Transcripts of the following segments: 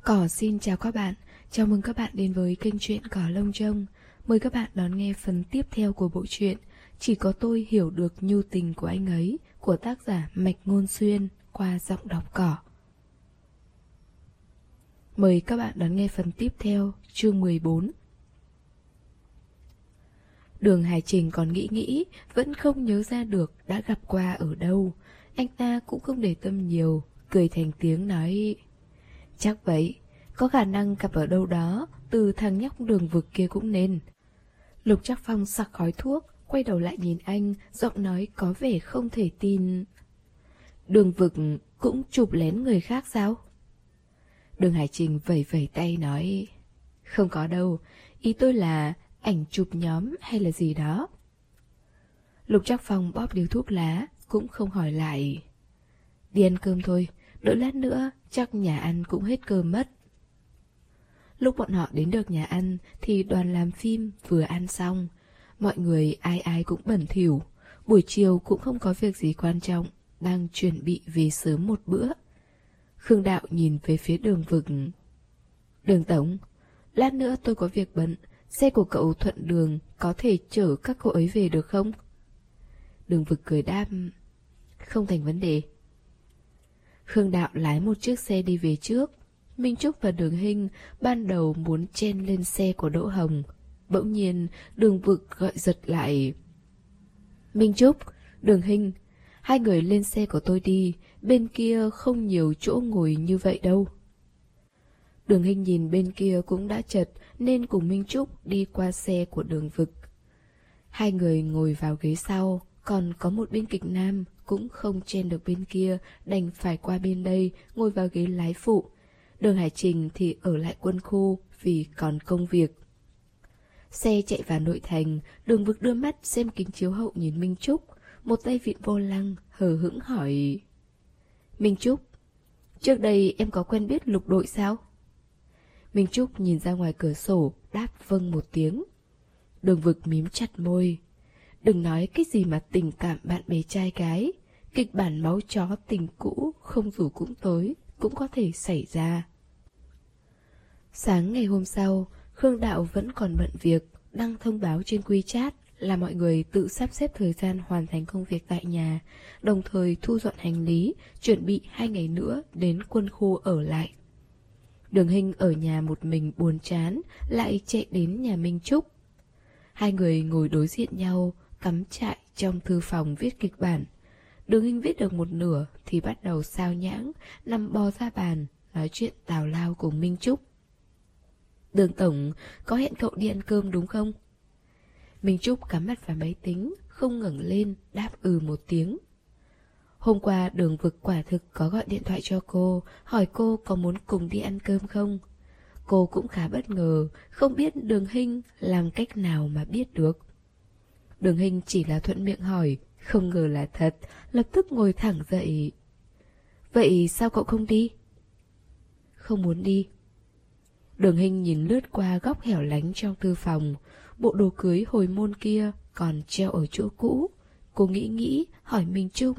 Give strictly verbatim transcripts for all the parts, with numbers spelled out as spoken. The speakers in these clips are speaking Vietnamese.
Cỏ xin chào các bạn, chào mừng các bạn đến với kênh truyện Cỏ Lông Trông. Mời các bạn đón nghe phần tiếp theo của bộ truyện Chỉ có tôi hiểu được nhu tình của anh ấy của tác giả Mạch Ngôn Xuyên qua giọng đọc Cỏ. Mời các bạn đón nghe phần tiếp theo, chương mười bốn. Đường Hải Trình còn nghĩ nghĩ, vẫn không nhớ ra được đã gặp qua ở đâu. Anh ta cũng không để tâm nhiều, cười thành tiếng nói: chắc vậy, có khả năng gặp ở đâu đó, từ thằng nhóc Đường Vực kia cũng nên. Lục Trác Phong sặc khói thuốc, quay đầu lại nhìn anh, giọng nói có vẻ không thể tin. Đường Vực cũng chụp lén người khác sao? Đường Hải Trình vẩy vẩy tay nói: không có đâu, ý tôi là ảnh chụp nhóm hay là gì đó. Lục Trác Phong bóp điếu thuốc lá, cũng không hỏi lại. Đi ăn cơm thôi, đợi lát nữa chắc nhà ăn cũng hết cơm mất. Lúc bọn họ đến được nhà ăn thì đoàn làm phim vừa ăn xong. Mọi người ai ai cũng bẩn thỉu, buổi chiều cũng không có việc gì quan trọng, đang chuẩn bị về sớm một bữa. Khương Đạo nhìn về phía Đường Vực. Đường Tổng, lát nữa tôi có việc bận, xe của cậu thuận đường có thể chở các cô ấy về được không? Đường Vực cười đáp: không thành vấn đề. Khương Đạo lái một chiếc xe đi về trước. Minh Trúc và Đường Hinh ban đầu muốn chen lên xe của Đỗ Hồng. Bỗng nhiên Đường Vực gọi giật lại: Minh Trúc, Đường Hinh, hai người lên xe của tôi đi, bên kia không nhiều chỗ ngồi như vậy đâu. Đường Hinh nhìn bên kia cũng đã chật nên cùng Minh Trúc đi qua xe của Đường Vực. Hai người ngồi vào ghế sau, còn có một biên kịch nam cũng không chen được bên kia, đành phải qua bên đây ngồi vào ghế lái phụ. Đường Hải Trình thì ở lại quân khu vì còn công việc. Xe chạy vào nội thành, Đường Vực đưa mắt xem kính chiếu hậu nhìn Minh Trúc, một tay vịn vô lăng, hờ hững hỏi: Minh Trúc, trước đây em có quen biết Lục đội sao? Minh Trúc nhìn ra ngoài cửa sổ, đáp vâng một tiếng. Đường Vực mím chặt môi. Đừng nói cái gì mà tình cảm bạn bè trai gái, kịch bản máu chó tình cũ không rủ cũng tối cũng có thể xảy ra. Sáng ngày hôm sau, Khương Đạo vẫn còn bận việc, đăng thông báo trên WeChat là mọi người tự sắp xếp thời gian hoàn thành công việc tại nhà, đồng thời thu dọn hành lý, chuẩn bị hai ngày nữa đến quân khu ở lại. Đường Hinh ở nhà một mình buồn chán, lại chạy đến nhà Minh Trúc. Hai người ngồi đối diện nhau, cắm trại trong thư phòng viết kịch bản. Đường Hinh viết được một nửa thì bắt đầu sao nhãng, nằm bò ra bàn, nói chuyện tào lao cùng Minh Trúc. Đường Tổng, có hẹn cậu đi ăn cơm đúng không? Minh Trúc cắm mặt vào máy tính, không ngẩng lên, đáp ừ một tiếng. Hôm qua Đường Vực quả thực có gọi điện thoại cho cô, hỏi cô có muốn cùng đi ăn cơm không. Cô cũng khá bất ngờ, không biết Đường Hinh làm cách nào mà biết được. Đường Hinh chỉ là thuận miệng hỏi, không ngờ là thật, lập tức ngồi thẳng dậy. Vậy sao cậu không đi? Không muốn đi. Đường Hinh nhìn lướt qua góc hẻo lánh trong thư phòng, bộ đồ cưới hồi môn kia còn treo ở chỗ cũ. Cô nghĩ nghĩ, hỏi Minh Trúc: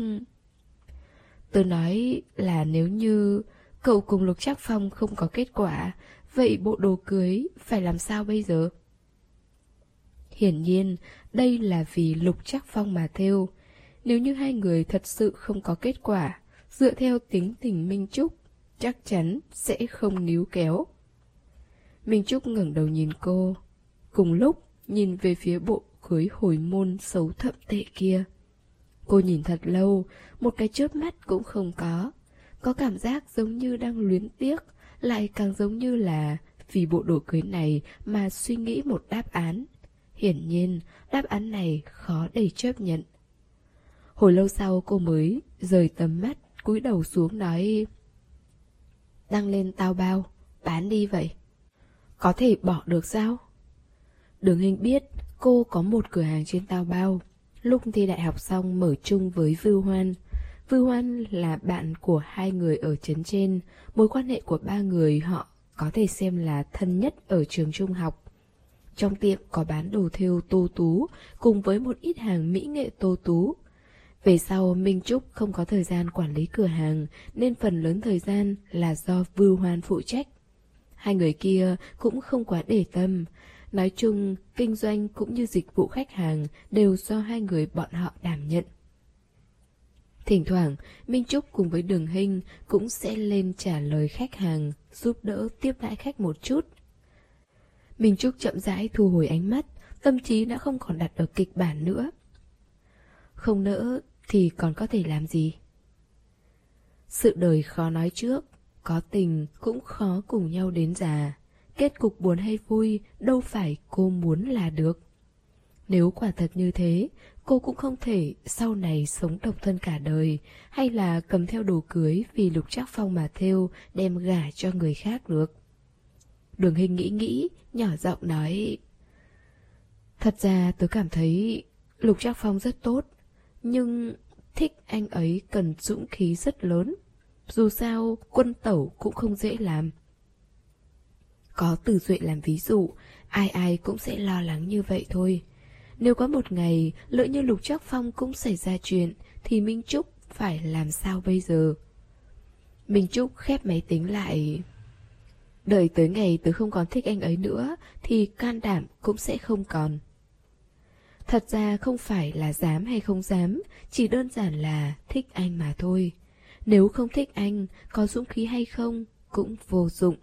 Tôi nói là nếu như cậu cùng Lục Trác Phong không có kết quả, vậy bộ đồ cưới phải làm sao bây giờ? Hiển nhiên, đây là vì Lục Trác Phong mà thêu. Nếu như hai người thật sự không có kết quả, dựa theo tính tình Minh Trúc, chắc chắn sẽ không níu kéo. Minh Trúc ngẩng đầu nhìn cô, cùng lúc nhìn về phía bộ cưới hồi môn xấu thậm tệ kia. Cô nhìn thật lâu, một cái chớp mắt cũng không có. Có cảm giác giống như đang luyến tiếc, lại càng giống như là vì bộ đồ cưới này mà suy nghĩ một đáp án. Hiển nhiên, đáp án này khó để chấp nhận. Hồi lâu sau cô mới rời tầm mắt, cúi đầu xuống nói: Đăng lên tao bao, bán đi vậy. Có thể bỏ được sao? Đường Hinh biết cô có một cửa hàng trên tao bao. Lúc thi đại học xong mở chung với Vưu Hoan. Vưu Hoan là bạn của hai người ở trấn trên. Mối quan hệ của ba người họ có thể xem là thân nhất ở trường trung học. Trong tiệm có bán đồ thêu Tô Tú cùng với một ít hàng mỹ nghệ Tô Tú. Về sau Minh Trúc không có thời gian quản lý cửa hàng nên phần lớn thời gian là do Vưu Hoan phụ trách. Hai người kia cũng không quá để tâm. Nói chung, kinh doanh cũng như dịch vụ khách hàng đều do hai người bọn họ đảm nhận. Thỉnh thoảng, Minh Trúc cùng với Đường Hinh cũng sẽ lên trả lời khách hàng, giúp đỡ tiếp đãi khách một chút. Minh Trúc chậm rãi thu hồi ánh mắt, tâm trí đã không còn đặt ở kịch bản nữa. Không nỡ thì còn có thể làm gì? Sự đời khó nói trước, có tình cũng khó cùng nhau đến già. Kết cục buồn hay vui đâu phải cô muốn là được. Nếu quả thật như thế, cô cũng không thể sau này sống độc thân cả đời, hay là cầm theo đồ cưới vì Lục Trác Phong mà thêu đem gả cho người khác được. Đường Hinh nghĩ nghĩ, nhỏ giọng nói: Thật ra tớ cảm thấy Lục Trác Phong rất tốt, nhưng thích anh ấy cần dũng khí rất lớn. Dù sao, quân tẩu cũng không dễ làm. Có Từ Duệ làm ví dụ, ai ai cũng sẽ lo lắng như vậy thôi. Nếu có một ngày lỡ như Lục Trác Phong cũng xảy ra chuyện, thì Minh Trúc phải làm sao bây giờ? Minh Trúc khép máy tính lại. Đợi tới ngày tớ không còn thích anh ấy nữa, thì can đảm cũng sẽ không còn. Thật ra không phải là dám hay không dám, chỉ đơn giản là thích anh mà thôi. Nếu không thích anh, có dũng khí hay không cũng vô dụng.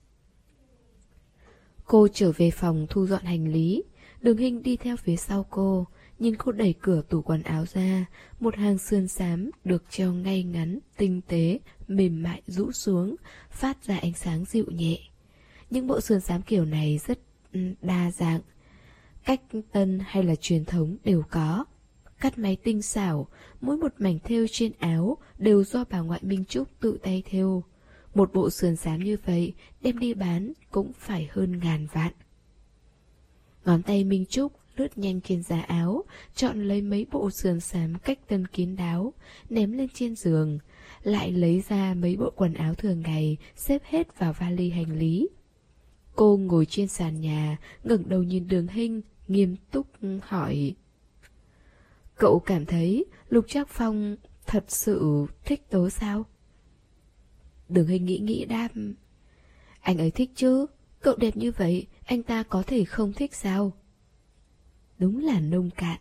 Cô trở về phòng thu dọn hành lý. Đường Hinh đi theo phía sau cô, nhìn cô đẩy cửa tủ quần áo ra. Một hàng sườn xám được treo ngay ngắn, tinh tế, mềm mại rũ xuống, phát ra ánh sáng dịu nhẹ. Những bộ sườn xám kiểu này rất đa dạng, cách tân hay là truyền thống đều có. Cắt máy tinh xảo, mỗi một mảnh thêu trên áo đều do bà ngoại Minh Trúc tự tay thêu. Một bộ sườn xám như vậy đem đi bán cũng phải hơn ngàn vạn. Ngón tay Minh Trúc lướt nhanh trên giá áo, chọn lấy mấy bộ sườn xám cách tân kín đáo, ném lên trên giường, lại lấy ra mấy bộ quần áo thường ngày, xếp hết vào vali hành lý. Cô ngồi trên sàn nhà, ngẩng đầu nhìn Đường Hinh, nghiêm túc hỏi: Cậu cảm thấy Lục Trác Phong thật sự thích tớ sao? Đường Hinh nghĩ nghĩ đáp: Anh ấy thích chứ, cậu đẹp như vậy, anh ta có thể không thích sao? Đúng là nông cạn.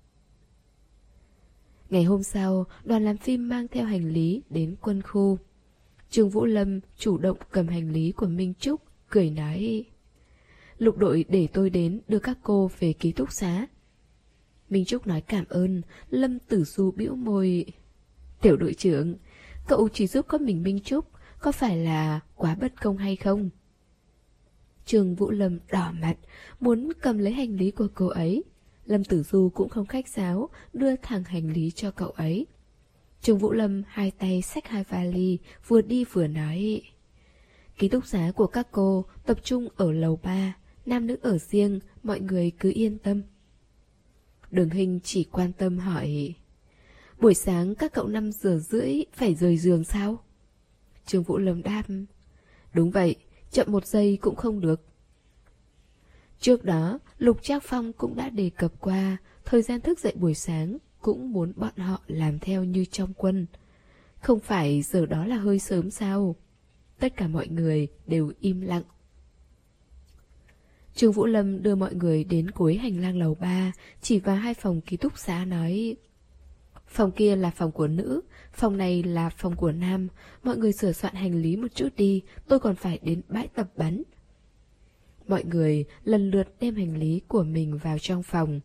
Ngày hôm sau, đoàn làm phim mang theo hành lý đến quân khu. Trương Vũ Lâm chủ động cầm hành lý của Minh Trúc, cười nói: Lục đội để tôi đến đưa các cô về ký túc xá. Minh Trúc nói cảm ơn. Lâm Tử Du bĩu môi: Tiểu đội trưởng, cậu chỉ giúp có mình Minh Trúc, có phải là quá bất công hay không? Trương Vũ Lâm đỏ mặt, muốn cầm lấy hành lý của cô ấy. Lâm Tử Du cũng không khách sáo, đưa thẳng hành lý cho cậu ấy. Trương Vũ Lâm hai tay xách hai vali, vừa đi vừa nói: Ký túc xá của các cô tập trung ở lầu ba, nam nữ ở riêng, mọi người cứ yên tâm. Đường Hinh chỉ quan tâm hỏi: Buổi sáng các cậu năm giờ rưỡi phải rời giường sao? Trương Vũ Lâm đáp: Đúng vậy, chậm một giây cũng không được. Trước đó, Lục Trác Phong cũng đã đề cập qua, thời gian thức dậy buổi sáng cũng muốn bọn họ làm theo như trong quân. Không phải giờ đó là hơi sớm sao? Tất cả mọi người đều im lặng. Trương Vũ Lâm đưa mọi người đến cuối hành lang lầu ba, chỉ vào hai phòng ký túc xá nói: Phòng kia là phòng của nữ, phòng này là phòng của nam. Mọi người sửa soạn hành lý một chút đi, tôi còn phải đến bãi tập bắn. Mọi người lần lượt đem hành lý của mình vào trong phòng.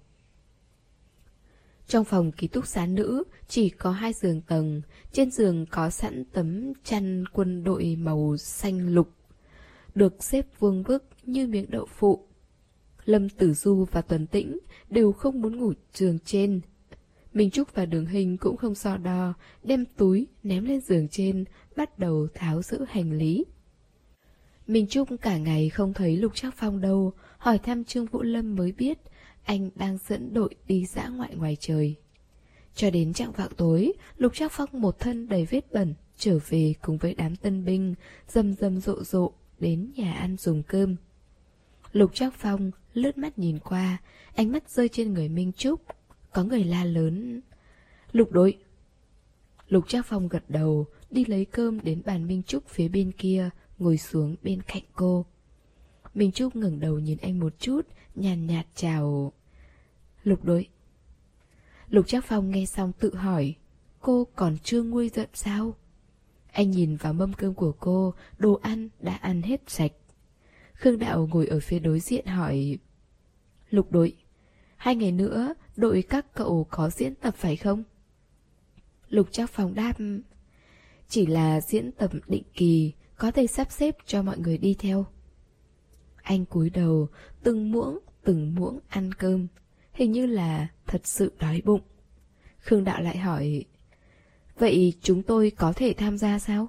Trong phòng ký túc xá nữ chỉ có hai giường tầng, trên giường có sẵn tấm chăn quân đội màu xanh lục, được xếp vuông vức như miếng đậu phụ. Lâm Tử Du và Tuấn Tĩnh đều không muốn ngủ giường trên. Minh Trúc và Đường Hinh cũng không so đo, đem túi ném lên giường trên, bắt đầu tháo giữ hành lý. Minh Trúc cả ngày không thấy Lục Trác Phong đâu, hỏi thăm Trương Vũ Lâm mới biết anh đang dẫn đội đi dã ngoại ngoài trời. Cho đến chạng vạng tối, Lục Trác Phong một thân đầy vết bẩn trở về cùng với đám tân binh, rầm rầm rộ rộ đến nhà ăn dùng cơm. Lục Trác Phong lướt mắt nhìn qua, ánh mắt rơi trên người Minh Trúc. Có người la lớn: Lục đội! Lục Trác Phong gật đầu, đi lấy cơm đến bàn Minh Trúc phía bên kia, ngồi xuống bên cạnh cô. Minh Trúc ngẩng đầu nhìn anh một chút, nhàn nhạt chào. Lục đội. Lục Trác Phong nghe xong tự hỏi, cô còn chưa nguôi giận sao? Anh nhìn vào mâm cơm của cô, đồ ăn đã ăn hết sạch. Khương Đạo ngồi ở phía đối diện hỏi, Lục đội, hai ngày nữa đội các cậu có diễn tập phải không? Lục Trác Phong đáp, chỉ là diễn tập định kỳ, có thể sắp xếp cho mọi người đi theo. Anh cúi đầu, từng muỗng, từng muỗng ăn cơm, hình như là thật sự đói bụng. Khương Đạo lại hỏi, vậy chúng tôi có thể tham gia sao?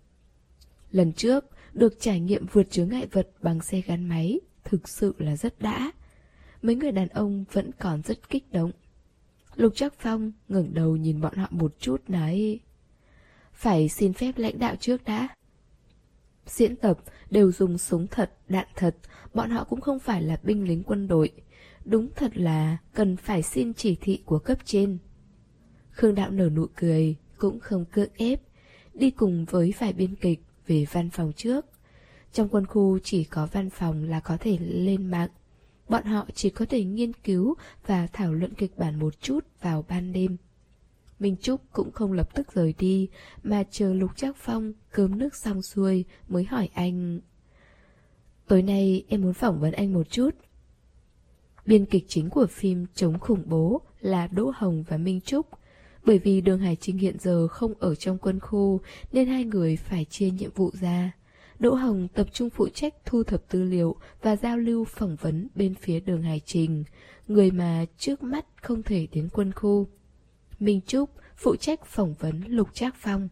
Lần trước, được trải nghiệm vượt chướng ngại vật bằng xe gắn máy, thực sự là rất đã. Mấy người đàn ông vẫn còn rất kích động. Lục Trác Phong ngẩng đầu nhìn bọn họ một chút nói, phải xin phép lãnh đạo trước đã. Diễn tập đều dùng súng thật, đạn thật, bọn họ cũng không phải là binh lính quân đội. Đúng thật là cần phải xin chỉ thị của cấp trên. Khương Đạo nở nụ cười, cũng không cưỡng ép, đi cùng với vài biên kịch về văn phòng trước. Trong quân khu chỉ có văn phòng là có thể lên mạng. Bọn họ chỉ có thể nghiên cứu và thảo luận kịch bản một chút vào ban đêm. Minh Trúc cũng không lập tức rời đi, mà chờ Lục Trác Phong cơm nước xong xuôi mới hỏi anh, tối nay em muốn phỏng vấn anh một chút. Biên kịch chính của phim chống khủng bố là Đỗ Hồng và Minh Trúc. Bởi vì Đường Hải Trình hiện giờ không ở trong quân khu nên hai người phải chia nhiệm vụ ra. Đỗ Hồng tập trung phụ trách thu thập tư liệu và giao lưu phỏng vấn bên phía Đường Hải Trình, người mà trước mắt không thể đến quân khu. Minh Trúc phụ trách phỏng vấn Lục Trác Phong.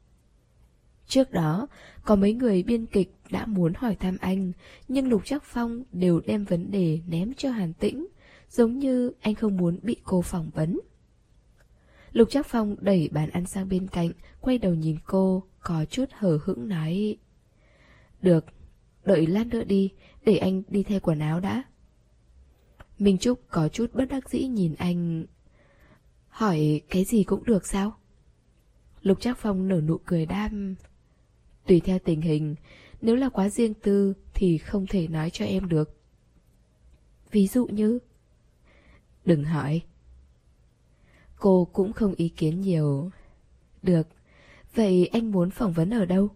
Trước đó, có mấy người biên kịch đã muốn hỏi thăm anh, nhưng Lục Trác Phong đều đem vấn đề ném cho Hàn Tĩnh, giống như anh không muốn bị cô phỏng vấn. Lục Trác Phong đẩy bàn ăn sang bên cạnh, quay đầu nhìn cô, có chút hờ hững nói, được, đợi lát nữa đi, để anh đi thay quần áo đã. Minh Trúc có chút bất đắc dĩ nhìn anh, hỏi cái gì cũng được sao? Lục Trác Phong nở nụ cười đam, tùy theo tình hình, nếu là quá riêng tư thì không thể nói cho em được. Ví dụ như? Đừng hỏi. Cô cũng không ý kiến nhiều. Được, vậy anh muốn phỏng vấn ở đâu?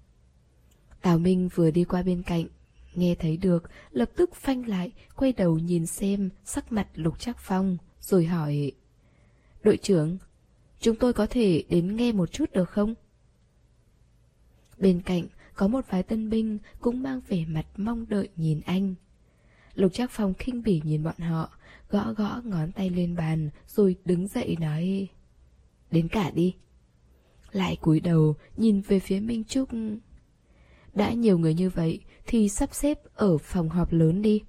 Tào Minh vừa đi qua bên cạnh, nghe thấy được, lập tức phanh lại, quay đầu nhìn xem sắc mặt Lục Trác Phong, rồi hỏi, đội trưởng, chúng tôi có thể đến nghe một chút được không? Bên cạnh có một vài tân binh cũng mang vẻ mặt mong đợi nhìn anh. Lục Trác Phong khinh bỉ nhìn bọn họ, gõ gõ ngón tay lên bàn, rồi đứng dậy nói, đến cả đi. Lại cúi đầu nhìn về phía Minh Trúc, đã nhiều người như vậy thì sắp xếp ở phòng họp lớn đi.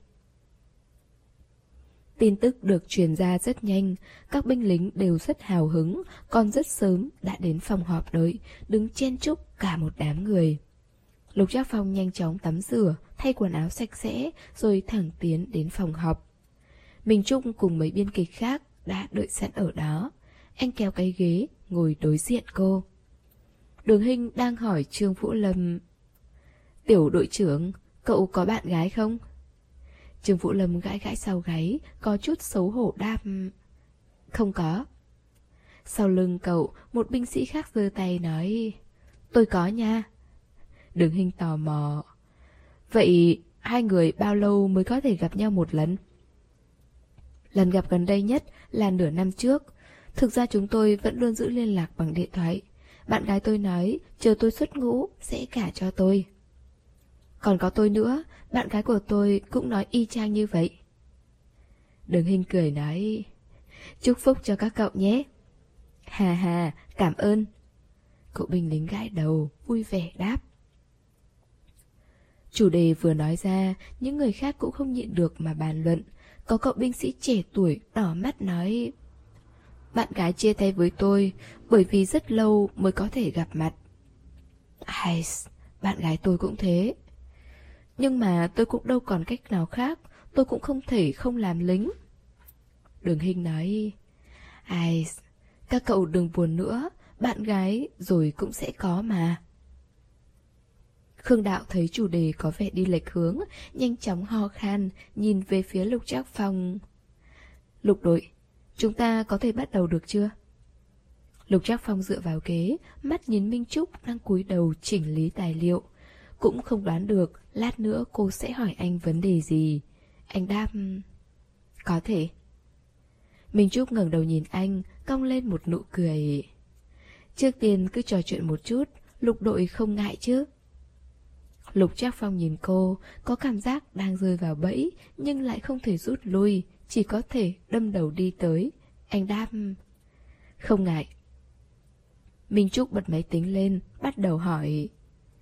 Tin tức được truyền ra rất nhanh, các binh lính đều rất hào hứng, còn rất sớm đã đến phòng họp đợi, đứng chen chúc cả một đám người. Lục Trác Phong nhanh chóng tắm rửa, thay quần áo sạch sẽ, rồi thẳng tiến đến phòng họp. Minh Trúc cùng mấy biên kịch khác đã đợi sẵn ở đó. Anh kéo cái ghế, ngồi đối diện cô. Đường Hinh đang hỏi Trương Vũ Lâm, tiểu đội trưởng, cậu có bạn gái không? Trương Vũ Lâm gãi gãi sau gáy, có chút xấu hổ đáp, không có. Sau lưng cậu, một binh sĩ khác giơ tay nói, tôi có nha. Đường Hinh tò mò, vậy hai người bao lâu mới có thể gặp nhau một lần? Lần gặp gần đây nhất là nửa năm trước. Thực ra chúng tôi vẫn luôn giữ liên lạc bằng điện thoại. Bạn gái tôi nói chờ tôi xuất ngũ sẽ gả cho tôi. Còn có tôi nữa, bạn gái của tôi cũng nói y chang như vậy. Đường Hinh cười nói, chúc phúc cho các cậu nhé. Hà hà, cảm ơn. Cậu binh lính gãi đầu, vui vẻ đáp. Chủ đề vừa nói ra, những người khác cũng không nhịn được mà bàn luận. Có cậu binh sĩ trẻ tuổi đỏ mắt nói, bạn gái chia tay với tôi bởi vì rất lâu mới có thể gặp mặt. Ai, bạn gái tôi cũng thế. Nhưng mà tôi cũng đâu còn cách nào khác, tôi cũng không thể không làm lính. Đường Hinh nói, ai, các cậu đừng buồn nữa, bạn gái rồi cũng sẽ có mà. Khương Đạo thấy chủ đề có vẻ đi lệch hướng, nhanh chóng ho khan, nhìn về phía Lục Trác Phong. Lục đội, chúng ta có thể bắt đầu được chưa? Lục Trác Phong dựa vào ghế, mắt nhìn Minh Trúc đang cúi đầu chỉnh lý tài liệu. Cũng không đoán được lát nữa cô sẽ hỏi anh vấn đề gì. Anh đáp: có thể. Minh Trúc ngẩng đầu nhìn anh, cong lên một nụ cười. Trước tiên cứ trò chuyện một chút, Lục đội không ngại chứ? Lục Trác Phong nhìn cô, có cảm giác đang rơi vào bẫy, nhưng lại không thể rút lui, chỉ có thể đâm đầu đi tới. Anh đáp: không ngại. Minh Trúc bật máy tính lên, bắt đầu hỏi: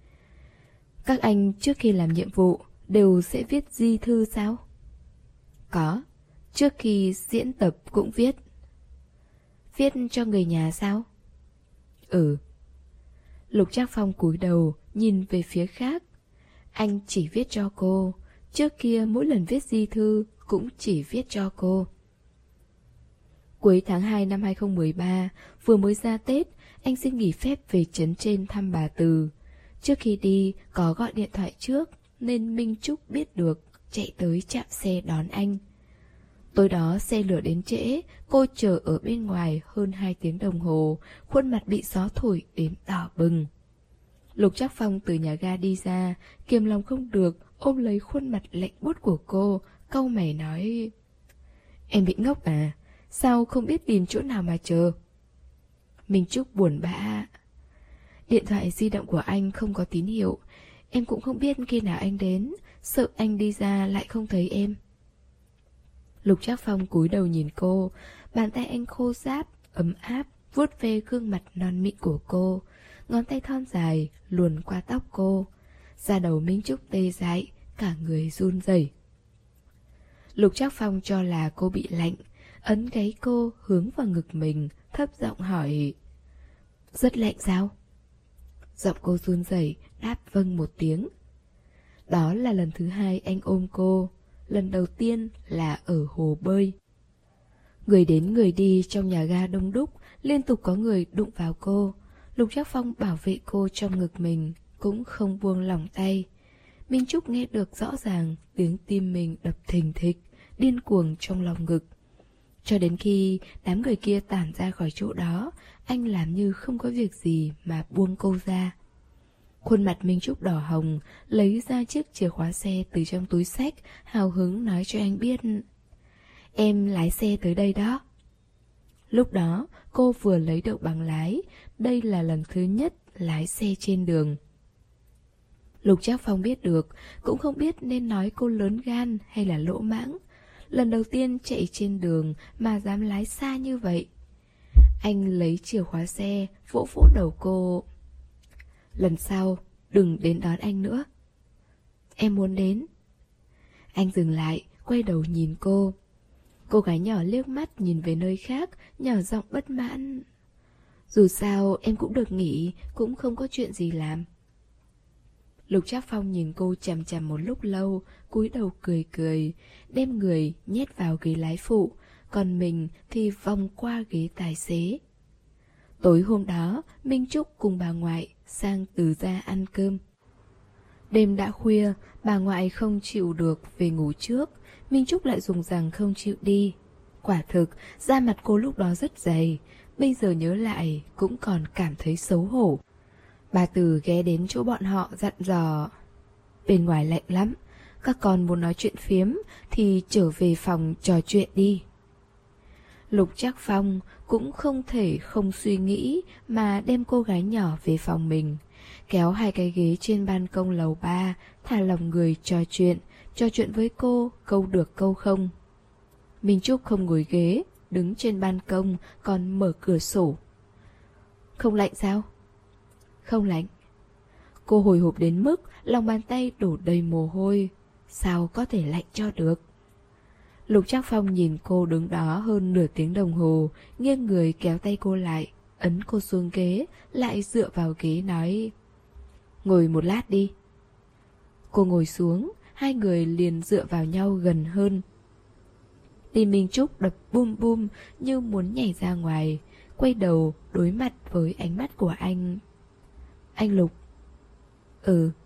các anh trước khi làm nhiệm vụ đều sẽ viết di thư sao? Có, trước khi diễn tập cũng viết. Viết cho người nhà sao? Ừ. Lục Trác Phong cúi đầu, nhìn về phía khác. Anh chỉ viết cho cô, trước kia mỗi lần viết di thư cũng chỉ viết cho cô. Cuối tháng hai năm hai không một ba, vừa mới ra Tết, anh xin nghỉ phép về trấn trên thăm bà Từ. Trước khi đi, có gọi điện thoại trước, nên Minh Trúc biết được, chạy tới trạm xe đón anh. Tối đó xe lửa đến trễ, cô chờ ở bên ngoài hơn hai tiếng đồng hồ, khuôn mặt bị gió thổi đến đỏ bừng. Lục Trác Phong từ nhà ga đi ra, kiềm lòng không được, ôm lấy khuôn mặt lạnh buốt của cô, cau mày nói: em bị ngốc à, sao không biết tìm chỗ nào mà chờ? Minh Trúc buồn bã: điện thoại di động của anh không có tín hiệu, em cũng không biết khi nào anh đến, sợ anh đi ra lại không thấy em. Lục Trác Phong cúi đầu nhìn cô, bàn tay anh khô ráp, ấm áp, vuốt ve gương mặt non mịn của cô, ngón tay thon dài luồn qua tóc cô. Da đầu Minh Trúc tê dại, cả người run rẩy. Lục Trác Phong cho là cô bị lạnh, ấn gáy cô hướng vào ngực mình, thấp giọng hỏi: rất lạnh sao? Giọng cô run rẩy, đáp vâng một tiếng. Đó là lần thứ hai anh ôm cô, lần đầu tiên là ở hồ bơi. Người đến người đi trong nhà ga đông đúc, liên tục có người đụng vào cô. Lục Trác Phong bảo vệ cô trong ngực mình, cũng không buông lỏng tay. Minh Trúc nghe được rõ ràng tiếng tim mình đập thình thịch, điên cuồng trong lòng ngực. Cho đến khi đám người kia tản ra khỏi chỗ đó, anh làm như không có việc gì mà buông cô ra. Khuôn mặt Minh Trúc đỏ hồng, lấy ra chiếc chìa khóa xe từ trong túi xách, hào hứng nói cho anh biết: em lái xe tới đây đó. Lúc đó cô vừa lấy được bằng lái, đây là lần thứ nhất lái xe trên đường. Lục Trác Phong biết được, cũng không biết nên nói cô lớn gan hay là lỗ mãng. Lần đầu tiên chạy trên đường mà dám lái xa như vậy. Anh lấy chìa khóa xe, vỗ vỗ đầu cô: lần sau đừng đến đón anh nữa. Em muốn đến. Anh dừng lại, quay đầu nhìn cô. Cô gái nhỏ liếc mắt nhìn về nơi khác, nhỏ giọng bất mãn: dù sao em cũng được nghỉ, cũng không có chuyện gì làm. Lục Trác Phong nhìn cô chằm chằm một lúc lâu, cúi đầu cười cười, đem người nhét vào ghế lái phụ, còn mình thì vòng qua ghế tài xế. Tối hôm đó, Minh Trúc cùng bà ngoại sang Từ Gia ăn cơm. Đêm đã khuya, bà ngoại không chịu được về ngủ trước, Minh Trúc lại dùng rằng không chịu đi. Quả thực, da mặt cô lúc đó rất dày, bây giờ nhớ lại cũng còn cảm thấy xấu hổ. Bà Từ ghé đến chỗ bọn họ dặn dò: bên ngoài lạnh lắm, các con muốn nói chuyện phiếm thì trở về phòng trò chuyện đi. Lục Trác Phong cũng không thể không suy nghĩ mà đem cô gái nhỏ về phòng mình, kéo hai cái ghế trên ban công lầu ba, thả lòng người trò chuyện, trò chuyện với cô câu được câu không. Minh Trúc không ngồi ghế, đứng trên ban công còn mở cửa sổ. Không lạnh sao? Không lạnh. Cô hồi hộp đến mức lòng bàn tay đổ đầy mồ hôi, sao có thể lạnh cho được. Lục Trác Phong nhìn cô đứng đó hơn nửa tiếng đồng hồ, nghiêng người kéo tay cô lại, ấn cô xuống ghế, lại dựa vào ghế nói: ngồi một lát đi. Cô ngồi xuống, hai người liền dựa vào nhau gần hơn. Tim Minh Trúc đập bum bum như muốn nhảy ra ngoài, quay đầu đối mặt với ánh mắt của anh. Anh Lục. Ừ.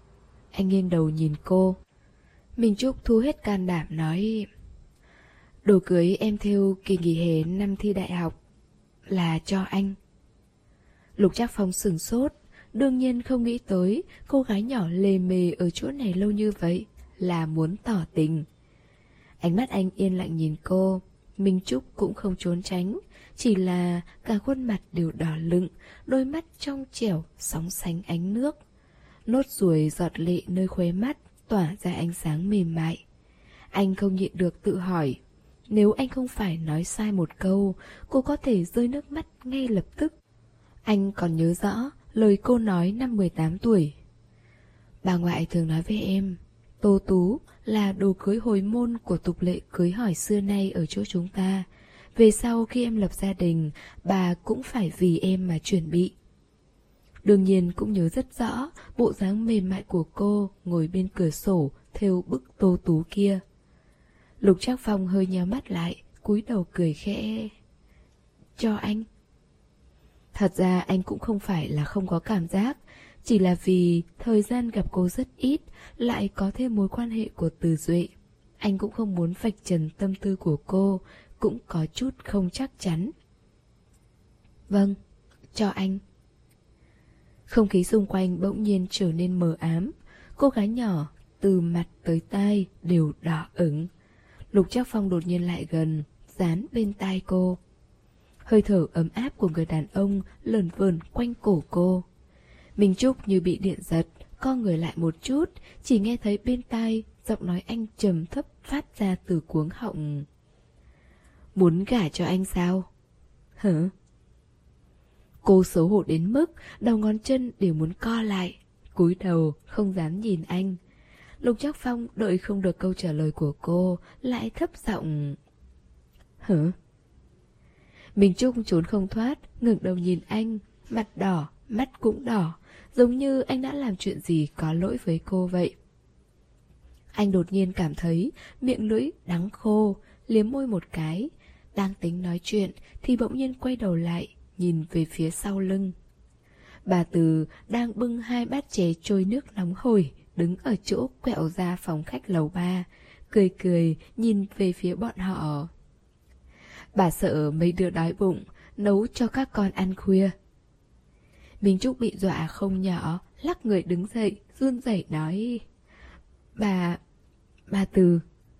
Anh nghiêng đầu nhìn cô. Minh Trúc thu hết can đảm nói: đồ cưới em thêu kỳ nghỉ hè năm thi đại học là cho anh. Lục Trác Phong sửng sốt, đương nhiên không nghĩ tới cô gái nhỏ lề mề ở chỗ này lâu như vậy là muốn tỏ tình. Ánh mắt anh yên lặng nhìn cô. Minh Trúc cũng không trốn tránh, chỉ là cả khuôn mặt đều đỏ lựng, đôi mắt trong trẻo sóng sánh ánh nước. Nốt ruồi giọt lệ nơi khóe mắt tỏa ra ánh sáng mềm mại. Anh không nhịn được tự hỏi, nếu anh không phải nói sai một câu, cô có thể rơi nước mắt ngay lập tức. Anh còn nhớ rõ lời cô nói năm mười tám tuổi. Bà ngoại thường nói với em, Tô Tú là đồ cưới hồi môn của tục lệ cưới hỏi xưa nay ở chỗ chúng ta. Về sau khi em lập gia đình, bà cũng phải vì em mà chuẩn bị. Đương nhiên cũng nhớ rất rõ bộ dáng mềm mại của cô ngồi bên cửa sổ thêu bức Tô Tú kia. Lục Trác Phong hơi nhíu mắt lại, cúi đầu cười khẽ. Cho anh. Thật ra anh cũng không phải là không có cảm giác, chỉ là vì thời gian gặp cô rất ít, lại có thêm mối quan hệ của Từ Duệ. Anh cũng không muốn vạch trần tâm tư của cô, cũng có chút không chắc chắn. Vâng, cho anh. Không khí xung quanh bỗng nhiên trở nên mờ ám. Cô gái nhỏ từ mặt tới tai đều đỏ ửng. Lục Trác Phong đột nhiên lại gần, dán bên tai cô. Hơi thở ấm áp của người đàn ông lởn vởn quanh cổ cô. Minh Trúc như bị điện giật, co người lại một chút, chỉ nghe thấy bên tai giọng nói anh trầm thấp phát ra từ cuống họng. Muốn gả cho anh sao? Hả? Cô xấu hổ đến mức đầu ngón chân đều muốn co lại, cúi đầu không dám nhìn anh. Lục Trác Phong đợi không được câu trả lời của cô, lại thấp giọng. Hả? Minh Trúc trốn không thoát, ngẩng đầu nhìn anh, mặt đỏ, mắt cũng đỏ, giống như anh đã làm chuyện gì có lỗi với cô vậy. Anh đột nhiên cảm thấy miệng lưỡi đắng khô, liếm môi một cái, đang tính nói chuyện thì bỗng nhiên quay đầu lại, nhìn về phía sau lưng. Bà Từ đang bưng hai bát chè trôi nước nóng hổi, đứng ở chỗ quẹo ra phòng khách lầu ba, cười cười nhìn về phía bọn họ. Bà sợ mấy đứa đói bụng, nấu cho các con ăn khuya. Minh Trúc bị dọa không nhỏ, lắc người đứng dậy, run rẩy nói. Bà... bà Từ...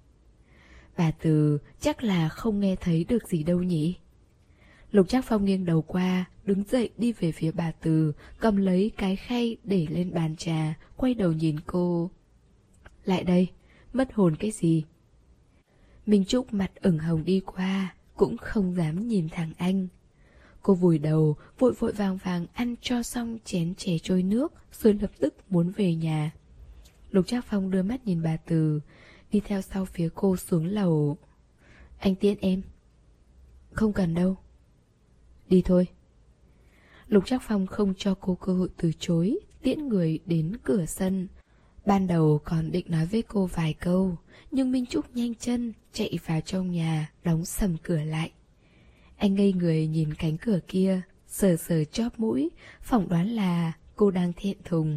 Bà Từ chắc là không nghe thấy được gì đâu nhỉ? Lục Trác Phong nghiêng đầu qua, đứng dậy đi về phía bà Từ, cầm lấy cái khay để lên bàn trà, quay đầu nhìn cô. Lại đây, mất hồn cái gì? Minh Trúc mặt ửng hồng đi qua, cũng không dám nhìn thẳng anh. Cô vùi đầu, vội vội vàng vàng ăn cho xong chén chè trôi nước, rồi lập tức muốn về nhà. Lục Trác Phong đưa mắt nhìn bà Từ, đi theo sau phía cô xuống lầu. Anh tiễn em. Không cần đâu. Đi thôi. Lục Trác Phong không cho cô cơ hội từ chối, tiễn người đến cửa sân. Ban đầu còn định nói với cô vài câu, nhưng Minh Trúc nhanh chân chạy vào trong nhà, đóng sầm cửa lại. Anh ngây người nhìn cánh cửa kia, sờ sờ chóp mũi, phỏng đoán là cô đang thẹn thùng.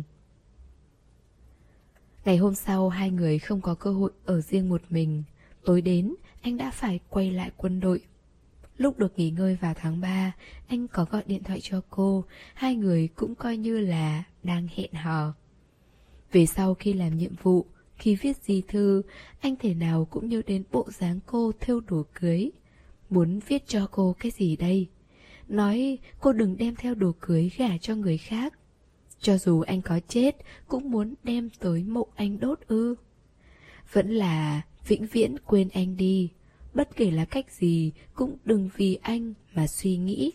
Ngày hôm sau hai người không có cơ hội ở riêng một mình. Tối đến anh đã phải quay lại quân đội. Lúc được nghỉ ngơi vào tháng ba, anh có gọi điện thoại cho cô. Hai người cũng coi như là đang hẹn hò. Về sau khi làm nhiệm vụ, khi viết di thư, anh thể nào cũng nhớ đến bộ dáng cô thêu đồ cưới. Muốn viết cho cô cái gì đây? Nói cô đừng đem theo đồ cưới gả cho người khác. Cho dù anh có chết, cũng muốn đem tới mộ anh đốt ư? Vẫn là vĩnh viễn quên anh đi. Bất kể là cách gì, cũng đừng vì anh mà suy nghĩ.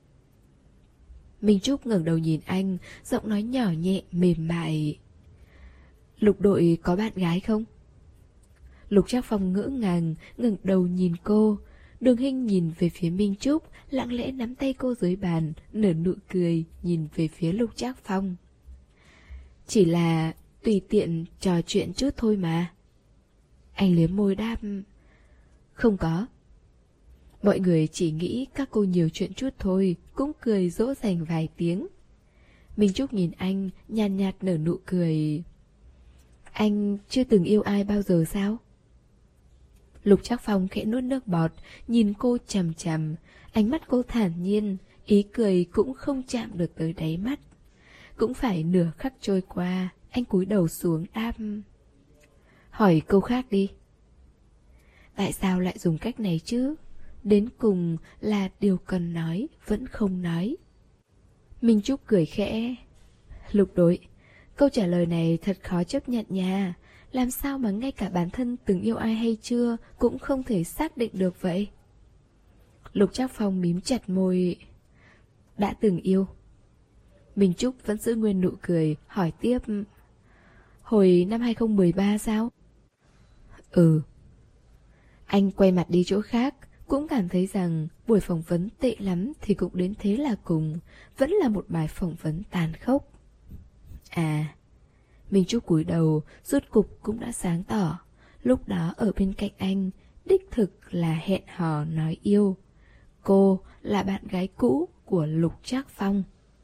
Minh Trúc ngẩng đầu nhìn anh, giọng nói nhỏ nhẹ mềm mại. Lục đội có bạn gái không? Lục Trác Phong ngỡ ngàng, ngẩng đầu nhìn cô. Đường Hinh nhìn về phía Minh Trúc, lặng lẽ nắm tay cô dưới bàn, nở nụ cười, nhìn về phía Lục Trác Phong. Chỉ là tùy tiện trò chuyện chút thôi mà. Anh liếm môi đáp. Không có. Mọi người chỉ nghĩ các cô nhiều chuyện chút thôi, cũng cười dỗ dành vài tiếng. Minh Trúc nhìn anh, nhàn nhạt nở nụ cười. Anh chưa từng yêu ai bao giờ sao? Lục Trác Phong khẽ nuốt nước bọt, nhìn cô chằm chằm, ánh mắt cô thản nhiên, ý cười cũng không chạm được tới đáy mắt. Cũng phải nửa khắc trôi qua, anh cúi đầu xuống đáp. Hỏi câu khác đi. Tại sao lại dùng cách này chứ? Đến cùng là điều cần nói, vẫn không nói. Minh Trúc cười khẽ. Lục đội, câu trả lời này thật khó chấp nhận nha. Làm sao mà ngay cả bản thân từng yêu ai hay chưa cũng không thể xác định được vậy? Lục Trác Phong mím chặt môi. Đã từng yêu. Minh Trúc vẫn giữ nguyên nụ cười, hỏi tiếp. Hồi năm hai không một ba sao? Ừ. Anh quay mặt đi chỗ khác, cũng cảm thấy rằng buổi phỏng vấn tệ lắm thì cũng đến thế là cùng, vẫn là một bài phỏng vấn tàn khốc. À, Minh Trúc cúi đầu, rốt cục cũng đã sáng tỏ. Lúc đó ở bên cạnh anh, đích thực là hẹn hò nói yêu. Cô là bạn gái cũ của Lục Trác Phong.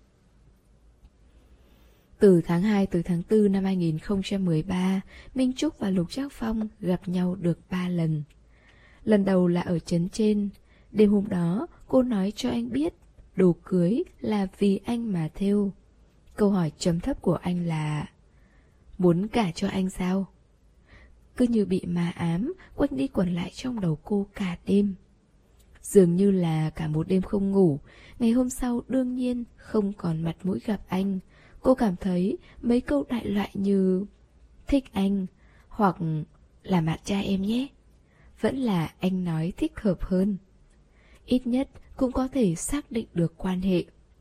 Từ tháng hai tới tháng tư năm hai nghìn không trăm mười ba, Minh Trúc và Lục Trác Phong gặp nhau được ba lần. Lần đầu là ở trấn trên. Đêm hôm đó, cô nói cho anh biết đồ cưới là vì anh mà thêu. Câu hỏi trầm thấp của anh là: muốn gả cho anh sao? Cứ như bị ma ám, quanh đi quẩn lại trong đầu cô cả đêm. Dường như là cả một đêm không ngủ. Ngày hôm sau đương nhiên không còn mặt mũi gặp anh. Cô cảm thấy mấy câu đại loại như thích anh hoặc là bạn trai em nhé, vẫn là anh nói thích hợp hơn. Ít nhất cũng có thể xác định được quan hệ.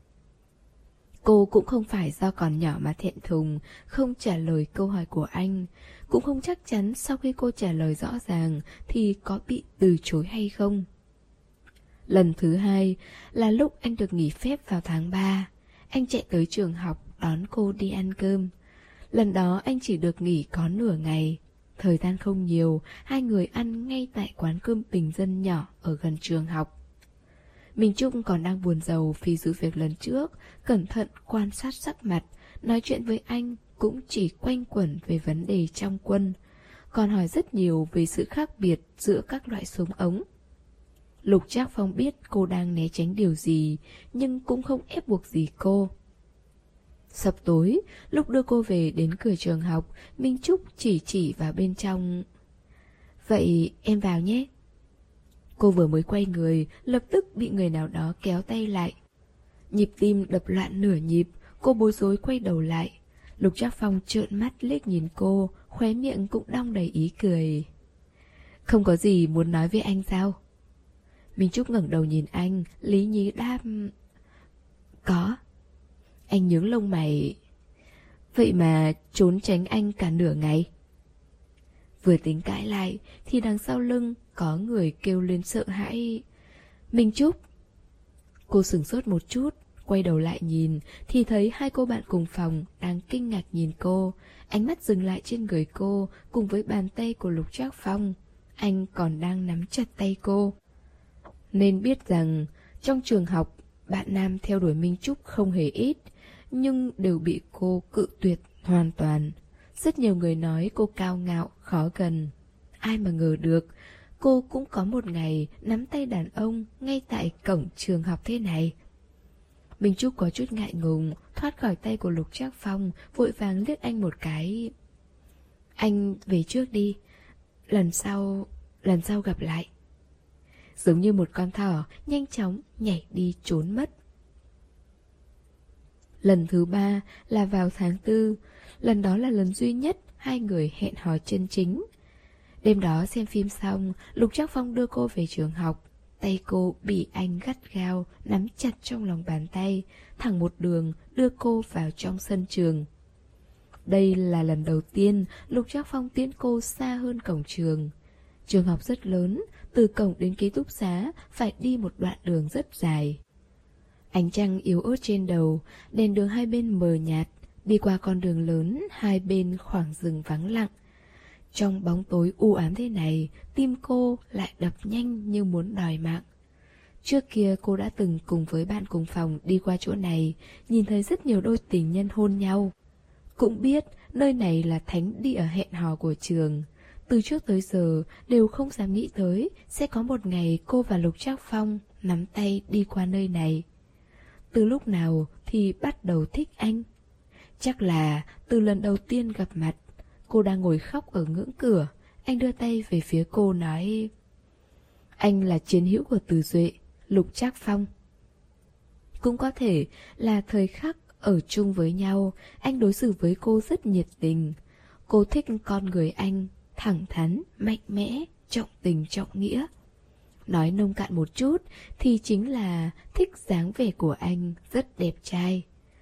Cô cũng không phải do còn nhỏ mà thẹn thùng không trả lời câu hỏi của anh, cũng không chắc chắn sau khi cô trả lời rõ ràng thì có bị từ chối hay không. Lần thứ hai là lúc anh được nghỉ phép vào tháng ba. Anh chạy tới trường học đón cô đi ăn cơm. Lần đó anh chỉ được nghỉ có nửa ngày. Thời gian không nhiều, hai người ăn ngay tại quán cơm bình dân nhỏ ở gần trường học. Minh Trúc còn đang buồn rầu vì sự việc lần trước, cẩn thận quan sát sắc mặt, nói chuyện với anh cũng chỉ quanh quẩn về vấn đề trong quân, còn hỏi rất nhiều về sự khác biệt giữa các loại súng ống. Lục Trác Phong biết cô đang né tránh điều gì, nhưng cũng không ép buộc gì cô. Sập tối, lúc đưa cô về đến cửa trường học, Minh Trúc chỉ chỉ vào bên trong. Vậy em vào nhé. Cô vừa mới quay người, lập tức bị người nào đó kéo tay lại. Nhịp tim đập loạn nửa nhịp, cô bối rối quay đầu lại. Lục Trác Phong trợn mắt liếc nhìn cô, khóe miệng cũng đong đầy ý cười. Không có gì muốn nói với anh sao? Minh Trúc ngẩng đầu nhìn anh, lý nhí đáp. Có. Anh nhướng lông mày. Vậy mà trốn tránh anh cả nửa ngày. Vừa tính cãi lại thì đằng sau lưng có người kêu lên sợ hãi. Minh Trúc. Cô sửng sốt một chút, quay đầu lại nhìn thì thấy hai cô bạn cùng phòng đang kinh ngạc nhìn cô. Ánh mắt dừng lại trên người cô cùng với bàn tay của Lục Trác Phong. Anh còn đang nắm chặt tay cô. Nên biết rằng trong trường học, bạn nam theo đuổi Minh Trúc không hề ít, nhưng đều bị cô cự tuyệt hoàn toàn. Rất nhiều người nói cô cao ngạo, khó gần. Ai mà ngờ được, cô cũng có một ngày nắm tay đàn ông ngay tại cổng trường học thế này. Minh Trúc có chút ngại ngùng, thoát khỏi tay của Lục Trác Phong, vội vàng liếc anh một cái. Anh về trước đi, lần sau, lần sau gặp lại. Giống như một con thỏ, nhanh chóng nhảy đi trốn mất. Lần thứ ba là vào tháng tư. Lần đó là lần duy nhất hai người hẹn hò chân chính. Đêm đó xem phim xong, Lục Trác Phong đưa cô về trường học. Tay cô bị anh gắt gao nắm chặt trong lòng bàn tay, thẳng một đường đưa cô vào trong sân trường. Đây là lần đầu tiên Lục Trác Phong tiễn cô xa hơn cổng trường. Trường học rất lớn, từ cổng đến ký túc xá phải đi một đoạn đường rất dài. Ánh trăng yếu ớt trên đầu, đèn đường hai bên mờ nhạt, đi qua con đường lớn, hai bên khoảng rừng vắng lặng. Trong bóng tối u ám thế này, tim cô lại đập nhanh như muốn đòi mạng. Trước kia cô đã từng cùng với bạn cùng phòng đi qua chỗ này, nhìn thấy rất nhiều đôi tình nhân hôn nhau. Cũng biết nơi này là thánh địa hẹn hò của trường. Từ trước tới giờ đều không dám nghĩ tới sẽ có một ngày cô và Lục Trác Phong nắm tay đi qua nơi này. Từ lúc nào thì bắt đầu thích anh? Chắc là từ lần đầu tiên gặp mặt. Cô đang ngồi khóc ở ngưỡng cửa. Anh đưa tay về phía cô nói: anh là chiến hữu của Từ Duệ, Lục Trác Phong. Cũng có thể là thời khắc ở chung với nhau, anh đối xử với cô rất nhiệt tình. Cô thích con người anh, thẳng thắn, mạnh mẽ, trọng tình trọng nghĩa. Nói nông cạn một chút thì chính là thích dáng vẻ của anh rất đẹp trai.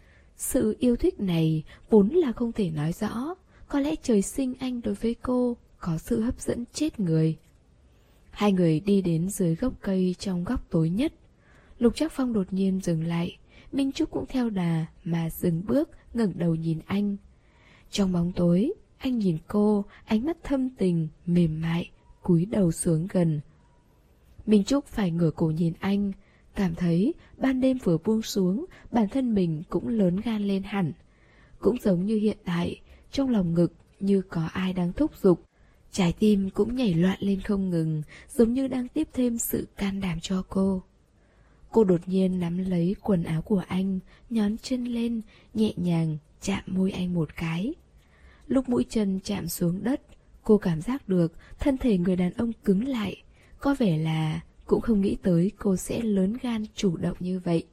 Sự yêu thích này vốn là không thể nói rõ. Có lẽ trời sinh anh đối với cô có sự hấp dẫn chết người. Hai người đi đến dưới gốc cây trong góc tối nhất. Lục Trác Phong đột nhiên dừng lại. Minh Trúc cũng theo đà mà dừng bước, ngẩng đầu nhìn anh. Trong bóng tối, anh nhìn cô, ánh mắt thâm tình, mềm mại, cúi đầu xuống gần. Minh Trúc phải ngửa cổ nhìn anh, cảm thấy ban đêm vừa buông xuống, bản thân mình cũng lớn gan lên hẳn. Cũng giống như hiện tại, trong lòng ngực như có ai đang thúc giục. Trái tim cũng nhảy loạn lên không ngừng, giống như đang tiếp thêm sự can đảm cho cô. Cô đột nhiên nắm lấy quần áo của anh, nhón chân lên, nhẹ nhàng chạm môi anh một cái. Lúc mũi chân chạm xuống đất, cô cảm giác được thân thể người đàn ông cứng lại. Có vẻ là cũng không nghĩ tới cô sẽ lớn gan chủ động như vậy.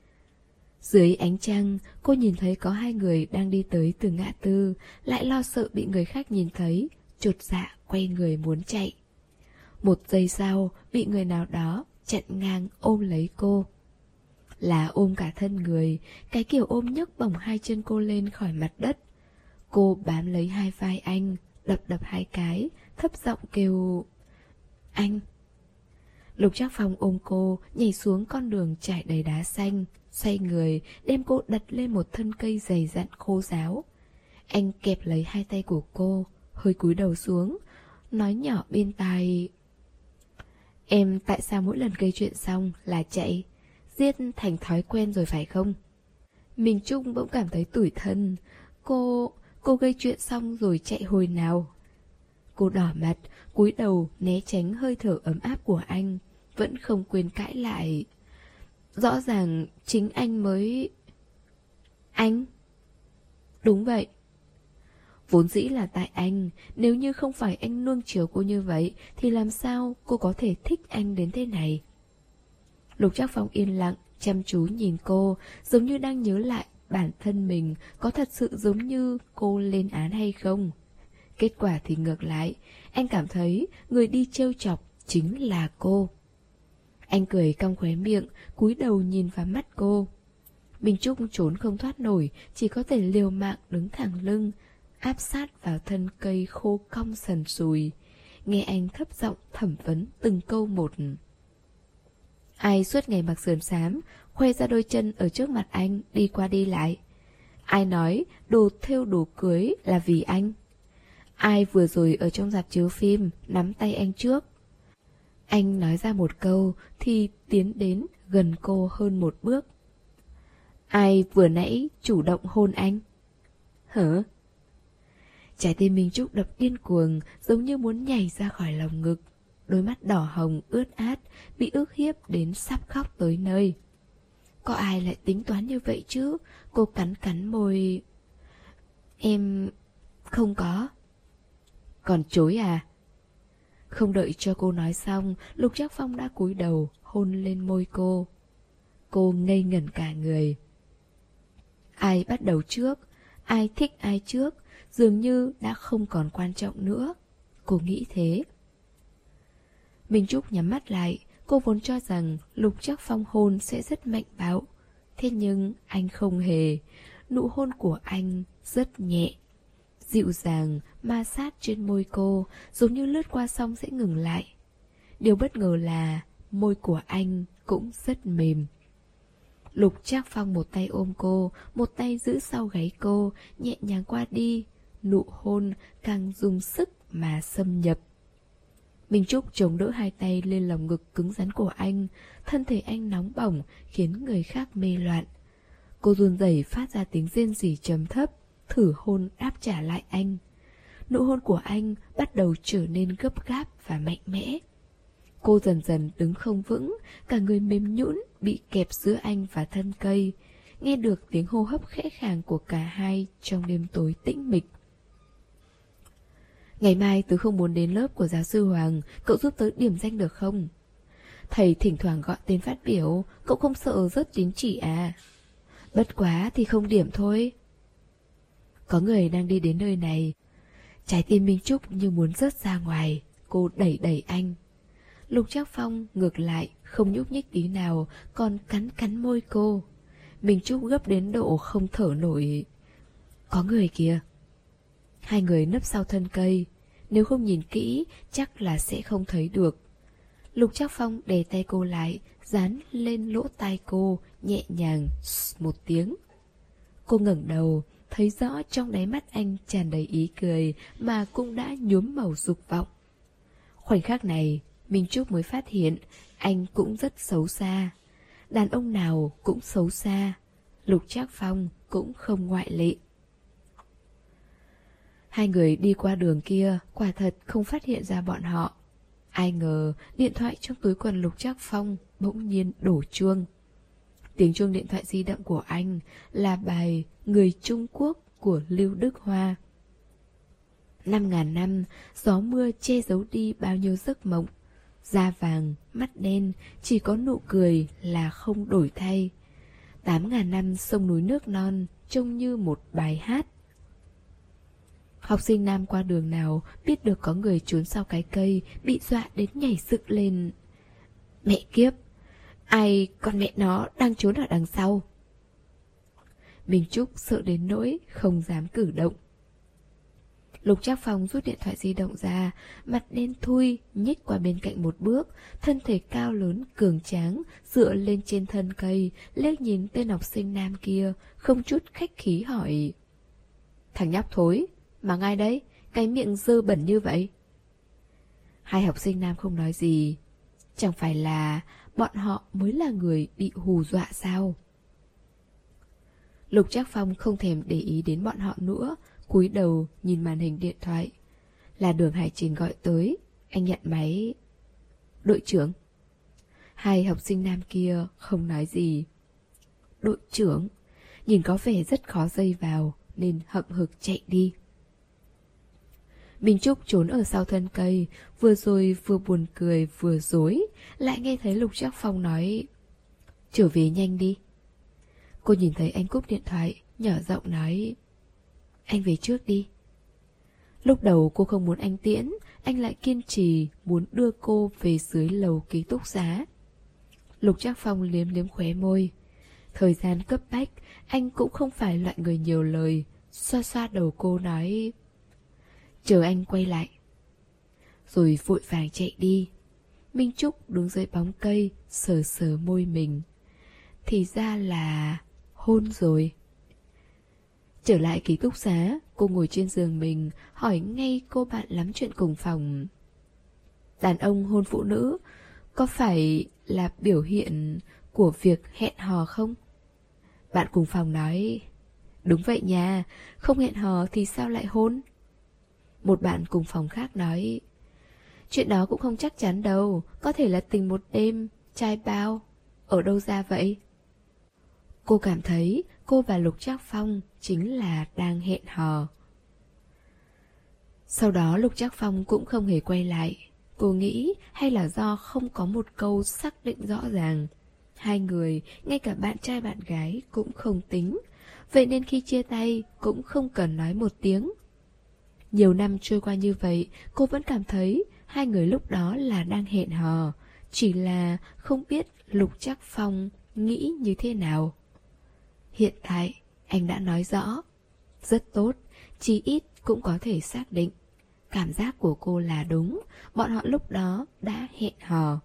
Dưới ánh trăng, cô nhìn thấy có hai người đang đi tới từ ngã tư, lại lo sợ bị người khác nhìn thấy, chột dạ quay người muốn chạy. Một giây sau, bị người nào đó chặn ngang ôm lấy cô. Là ôm cả thân người, cái kiểu ôm nhấc bổng hai chân cô lên khỏi mặt đất. Cô bám lấy hai vai anh, đập đập hai cái, thấp giọng kêu: anh. Lục Trác Phong ôm cô, nhảy xuống con đường trải đầy đá xanh, xoay người, đem cô đặt lên một thân cây dày dặn khô ráo. Anh kẹp lấy hai tay của cô, hơi cúi đầu xuống, nói nhỏ bên tai: em tại sao mỗi lần gây chuyện xong là chạy? Giết thành thói quen rồi phải không? Minh Trúc bỗng cảm thấy tủi thân. Cô... cô gây chuyện xong rồi chạy hồi nào? Cô đỏ mặt, cúi đầu né tránh hơi thở ấm áp của anh, vẫn không quên cãi lại: rõ ràng chính anh mới... Anh? Đúng vậy. Vốn dĩ là tại anh, nếu như không phải anh nuông chiều cô như vậy thì làm sao cô có thể thích anh đến thế này? Lục Trác Phong yên lặng, chăm chú nhìn cô, giống như đang nhớ lại bản thân mình có thật sự giống như cô lên án hay không. Kết quả thì ngược lại, anh cảm thấy người đi trêu chọc chính là cô. Anh cười cong khóe miệng, cúi đầu nhìn vào mắt cô. Minh Trúc trốn không thoát nổi, chỉ có thể liều mạng đứng thẳng lưng, áp sát vào thân cây khô cong sần sùi, nghe anh thấp giọng thẩm vấn từng câu một. Ai suốt ngày mặc sườn xám, khoe ra đôi chân ở trước mặt anh, đi qua đi lại? Ai nói đồ thêu đồ cưới là vì anh? Ai vừa rồi ở trong rạp chiếu phim nắm tay anh trước? Anh nói ra một câu thì tiến đến gần cô hơn một bước. Ai vừa nãy chủ động hôn anh? Hả? Trái tim Minh Trúc đập điên cuồng, giống như muốn nhảy ra khỏi lòng ngực. Đôi mắt đỏ hồng ướt át, bị ức hiếp đến sắp khóc tới nơi. Có ai lại tính toán như vậy chứ? Cô cắn cắn môi. Em... không có. Còn chối à? Không đợi cho cô nói xong, Lục Trác Phong đã cúi đầu hôn lên môi cô. Cô ngây ngẩn cả người. Ai bắt đầu trước, ai thích ai trước, dường như đã không còn quan trọng nữa. Cô nghĩ thế. Minh Trúc nhắm mắt lại. Cô vốn cho rằng Lục Trác Phong hôn sẽ rất mạnh bạo. Thế nhưng anh không hề. Nụ hôn của anh rất nhẹ, dịu dàng, ma sát trên môi cô, giống như lướt qua xong sẽ ngừng lại. Điều bất ngờ là môi của anh cũng rất mềm. Lục Trác Phong một tay ôm cô, một tay giữ sau gáy cô, nhẹ nhàng qua đi. Nụ hôn càng dùng sức mà xâm nhập. Minh Trúc chống đỡ hai tay lên lòng ngực cứng rắn của anh. Thân thể anh nóng bỏng khiến người khác mê loạn. Cô run rẩy phát ra tiếng rên rỉ trầm thấp. thử hôn đáp trả lại anh. Nụ hôn của anh bắt đầu trở nên gấp gáp và mạnh mẽ. Cô dần dần đứng không vững, cả người mềm nhũn bị kẹp giữa anh và thân cây, nghe được tiếng hô hấp khẽ khàng của cả hai trong đêm tối tĩnh mịch. Ngày mai tớ không muốn đến lớp của giáo sư Hoàng, cậu giúp tớ điểm danh được không? Thầy thỉnh thoảng gọi tên phát biểu, cậu không sợ rớt tín chỉ à? Bất quá thì không điểm thôi. Có người đang đi đến nơi này. Trái tim Minh Trúc như muốn rớt ra ngoài, cô đẩy đẩy anh. Lục Trác Phong ngược lại, không nhúc nhích tí nào, còn cắn cắn môi cô. Minh Trúc gấp đến độ không thở nổi. Có người kìa. Hai người nấp sau thân cây, nếu không nhìn kỹ chắc là sẽ không thấy được. Lục Trác Phong đè tay cô lại, dán lên lỗ tai cô, nhẹ nhàng một tiếng. Cô ngẩng đầu, thấy rõ trong đáy mắt anh tràn đầy ý cười mà cũng đã nhuốm màu dục vọng. Khoảnh khắc này, Minh Trúc mới phát hiện anh cũng rất xấu xa. Đàn ông nào cũng xấu xa, Lục Trác Phong cũng không ngoại lệ. Hai người đi qua đường kia, quả thật không phát hiện ra bọn họ. Ai ngờ điện thoại trong túi quần Lục Trác Phong bỗng nhiên đổ chuông. Tiếng chuông điện thoại di động của anh là bài Người Trung Quốc của Lưu Đức Hoa. Năm ngàn năm, gió mưa che giấu đi bao nhiêu giấc mộng. Da vàng, mắt đen, chỉ có nụ cười là không đổi thay. Tám ngàn năm sông núi nước non trông như một bài hát. Học sinh nam qua đường nào biết được có người trốn sau cái cây, bị dọa đến nhảy dựng lên. Mẹ kiếp, ai con mẹ nó đang trốn ở đằng sau. Minh Trúc sợ đến nỗi không dám cử động. Lục Trác Phong rút điện thoại di động ra, mặt đen thui, nhích qua bên cạnh một bước, thân thể cao lớn, cường tráng, dựa lên trên thân cây, liếc nhìn tên học sinh nam kia, không chút khách khí hỏi. Thằng nhóc thối, mà ngay đấy, cái miệng dơ bẩn như vậy. Hai học sinh nam không nói gì. Chẳng phải là bọn họ mới là người bị hù dọa sao? Lục Trác Phong không thèm để ý đến bọn họ nữa, cúi đầu nhìn màn hình điện thoại. Là Đường Hải Trình gọi tới. Anh nhận máy. Đội trưởng. Hai học sinh nam kia không nói gì. Đội trưởng, nhìn có vẻ rất khó dây vào, nên hậm hực chạy đi. Minh Trúc trốn ở sau thân cây, vừa rồi vừa buồn cười vừa dối, lại nghe thấy Lục Trác Phong nói: trở về nhanh đi. Cô nhìn thấy anh cúp điện thoại, nhỏ giọng nói: anh về trước đi. Lúc đầu cô không muốn anh tiễn, anh lại kiên trì muốn đưa cô về dưới lầu ký túc xá. Lục Trác Phong liếm liếm khóe môi. Thời gian cấp bách, anh cũng không phải loại người nhiều lời, xoa xoa đầu cô nói: chờ anh quay lại. Rồi vội vàng chạy đi. Minh Trúc đứng dưới bóng cây, sờ sờ môi mình. Thì ra là hôn rồi. Trở lại ký túc xá, cô ngồi trên giường mình, hỏi ngay cô bạn lắm chuyện cùng phòng: đàn ông hôn phụ nữ có phải là biểu hiện của việc hẹn hò không? Bạn cùng phòng nói: đúng vậy nha, không hẹn hò thì sao lại hôn? Một bạn cùng phòng khác nói: chuyện đó cũng không chắc chắn đâu, có thể là tình một đêm, trai bao, ở đâu ra vậy? Cô cảm thấy cô và Lục Trác Phong chính là đang hẹn hò. Sau đó Lục Trác Phong cũng không hề quay lại. Cô nghĩ hay là do không có một câu xác định rõ ràng. Hai người, ngay cả bạn trai bạn gái cũng không tính. Vậy nên khi chia tay cũng không cần nói một tiếng. Nhiều năm trôi qua như vậy, cô vẫn cảm thấy hai người lúc đó là đang hẹn hò. Chỉ là không biết Lục Trác Phong nghĩ như thế nào. Hiện tại, anh đã nói rõ. Rất tốt, chí ít cũng có thể xác định. Cảm giác của cô là đúng, bọn họ lúc đó đã hẹn hò.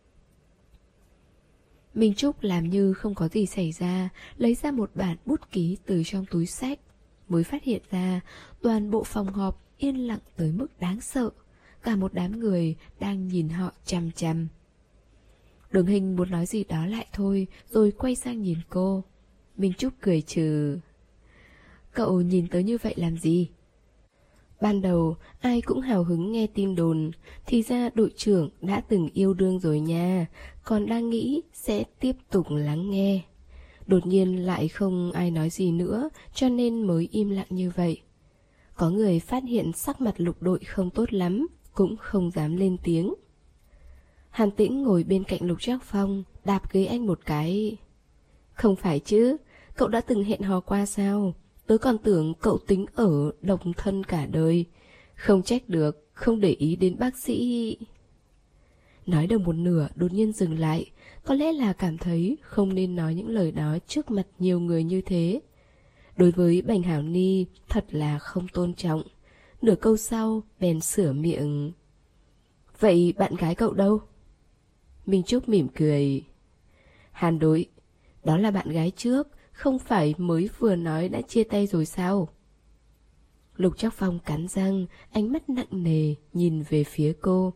Minh Trúc làm như không có gì xảy ra, lấy ra một bản bút ký từ trong túi xách. Mới phát hiện ra, toàn bộ phòng họp yên lặng tới mức đáng sợ. Cả một đám người đang nhìn họ chằm chằm. Đường Hình muốn nói gì đó lại thôi, rồi quay sang nhìn cô. Minh Trúc cười trừ: cậu nhìn tới như vậy làm gì? Ban đầu, ai cũng hào hứng nghe tin đồn, thì ra đội trưởng đã từng yêu đương rồi nha, còn đang nghĩ sẽ tiếp tục lắng nghe. Đột nhiên lại không ai nói gì nữa, cho nên mới im lặng như vậy. Có người phát hiện sắc mặt Lục Đội không tốt lắm, cũng không dám lên tiếng. Hàn Tĩnh ngồi bên cạnh Lục Trác Phong, đạp ghế anh một cái. Không phải chứ, cậu đã từng hẹn hò qua sao? Tớ còn tưởng cậu tính ở độc thân cả đời. Không trách được, không để ý đến bác sĩ. Nói được một nửa đột nhiên dừng lại, có lẽ là cảm thấy không nên nói những lời đó trước mặt nhiều người như thế. Đối với Bành Hảo Ni thật là không tôn trọng. Nửa câu sau bèn sửa miệng. Vậy bạn gái cậu đâu? Minh Trúc mỉm cười. Hàn Đội, đó là bạn gái trước, không phải mới vừa nói đã chia tay rồi sao? Lục Trác Phong cắn răng, ánh mắt nặng nề nhìn về phía cô.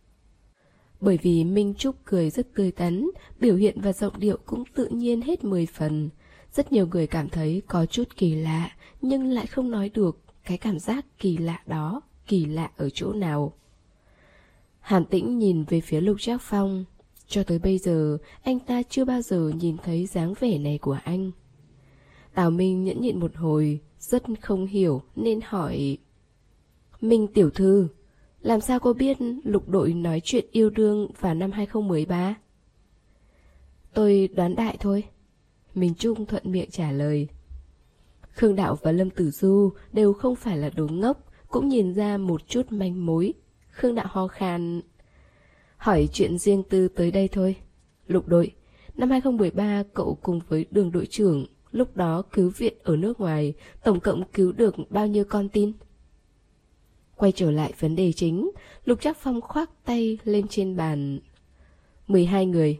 Bởi vì Minh Trúc cười rất tươi tắn, biểu hiện và giọng điệu cũng tự nhiên hết mười phần. Rất nhiều người cảm thấy có chút kỳ lạ, nhưng lại không nói được cái cảm giác kỳ lạ đó, kỳ lạ ở chỗ nào. Hàn Tĩnh nhìn về phía Lục Trác Phong. Cho tới bây giờ, anh ta chưa bao giờ nhìn thấy dáng vẻ này của anh. Tào Minh nhẫn nhịn một hồi, rất không hiểu nên hỏi. Minh tiểu thư, làm sao cô biết Lục Đội nói chuyện yêu đương vào năm hai không một ba? Tôi đoán đại thôi. Minh Trung thuận miệng trả lời. Khương Đạo và Lâm Tử Du đều không phải là đồ ngốc, cũng nhìn ra một chút manh mối. Khương Đạo ho khan. Hỏi chuyện riêng tư tới đây thôi. Lục Đội, năm hai không một ba cậu cùng với Đường đội trưởng lúc đó cứu viện ở nước ngoài, tổng cộng cứu được bao nhiêu con tin? Quay trở lại vấn đề chính, Lục Trác Phong khoác tay lên trên bàn. mười hai người.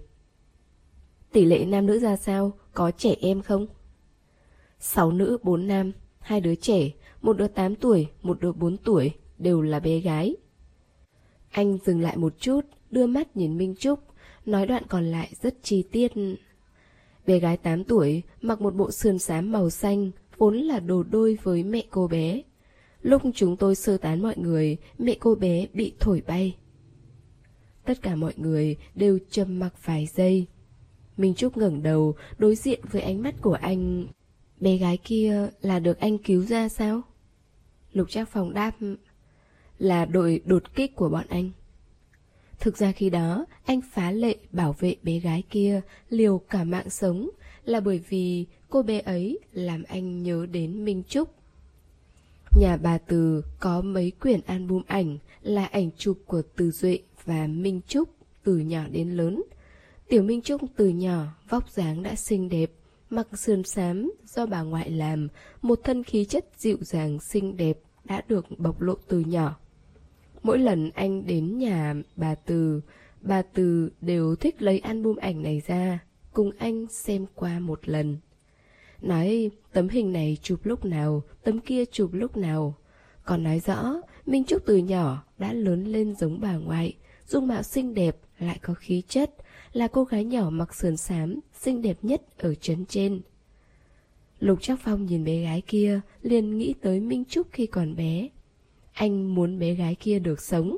Tỷ lệ nam nữ ra sao? Có trẻ em không? sáu nữ, bốn nam, hai đứa trẻ, một đứa tám tuổi, một đứa bốn tuổi, đều là bé gái. Anh dừng lại một chút, đưa mắt nhìn Minh Trúc, nói đoạn còn lại rất chi tiết. Bé gái tám tuổi, mặc một bộ sườn xám màu xanh, vốn là đồ đôi với mẹ cô bé. Lúc chúng tôi sơ tán mọi người, mẹ cô bé bị thổi bay. Tất cả mọi người đều trầm mặc vài giây. Minh Trúc ngẩng đầu, đối diện với ánh mắt của anh. Bé gái kia là được anh cứu ra sao? Lục Trác Phong đáp. Là đội đột kích của bọn anh. Thực ra khi đó, anh phá lệ bảo vệ bé gái kia, liều cả mạng sống, là bởi vì cô bé ấy làm anh nhớ đến Minh Trúc. Nhà bà Từ có mấy quyển album ảnh là ảnh chụp của Từ Duệ và Minh Trúc từ nhỏ đến lớn. Tiểu Minh Trúc từ nhỏ vóc dáng đã xinh đẹp, mặc sườn xám do bà ngoại làm, một thân khí chất dịu dàng xinh đẹp đã được bộc lộ từ nhỏ. Mỗi lần anh đến nhà bà Từ, bà Từ đều thích lấy album ảnh này ra, cùng anh xem qua một lần. Nói tấm hình này chụp lúc nào, tấm kia chụp lúc nào. Còn nói rõ, Minh Trúc từ nhỏ đã lớn lên giống bà ngoại, dung mạo xinh đẹp, lại có khí chất, là cô gái nhỏ mặc sườn xám, xinh đẹp nhất ở trấn trên. Lục Trác Phong nhìn bé gái kia, liền nghĩ tới Minh Trúc khi còn bé. Anh muốn bé gái kia được sống.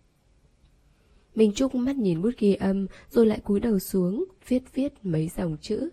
Minh Trúc mắt nhìn bút ghi âm, rồi lại cúi đầu xuống, viết viết mấy dòng chữ.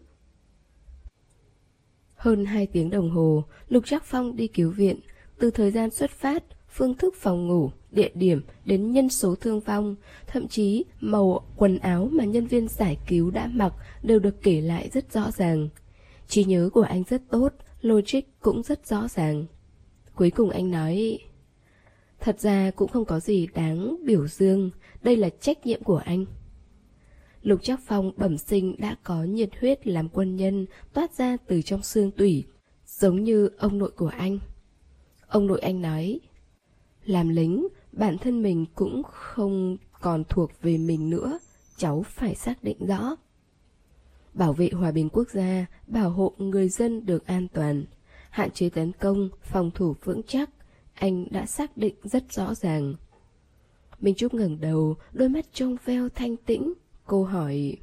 Hơn hai tiếng đồng hồ, Lục Trác Phong đi cứu viện. Từ thời gian xuất phát, phương thức phòng ngủ, địa điểm đến nhân số thương vong, thậm chí màu quần áo mà nhân viên giải cứu đã mặc đều được kể lại rất rõ ràng. Trí nhớ của anh rất tốt, logic cũng rất rõ ràng. Cuối cùng anh nói, thật ra cũng không có gì đáng biểu dương, đây là trách nhiệm của anh. Lục Trác Phong bẩm sinh đã có nhiệt huyết làm quân nhân toát ra từ trong xương tủy, giống như ông nội của anh. Ông nội anh nói, làm lính, bản thân mình cũng không còn thuộc về mình nữa, cháu phải xác định rõ. Bảo vệ hòa bình quốc gia, bảo hộ người dân được an toàn, hạn chế tấn công, phòng thủ vững chắc, anh đã xác định rất rõ ràng. Minh Trúc ngẩng đầu, đôi mắt trong veo thanh tĩnh. Cô hỏi,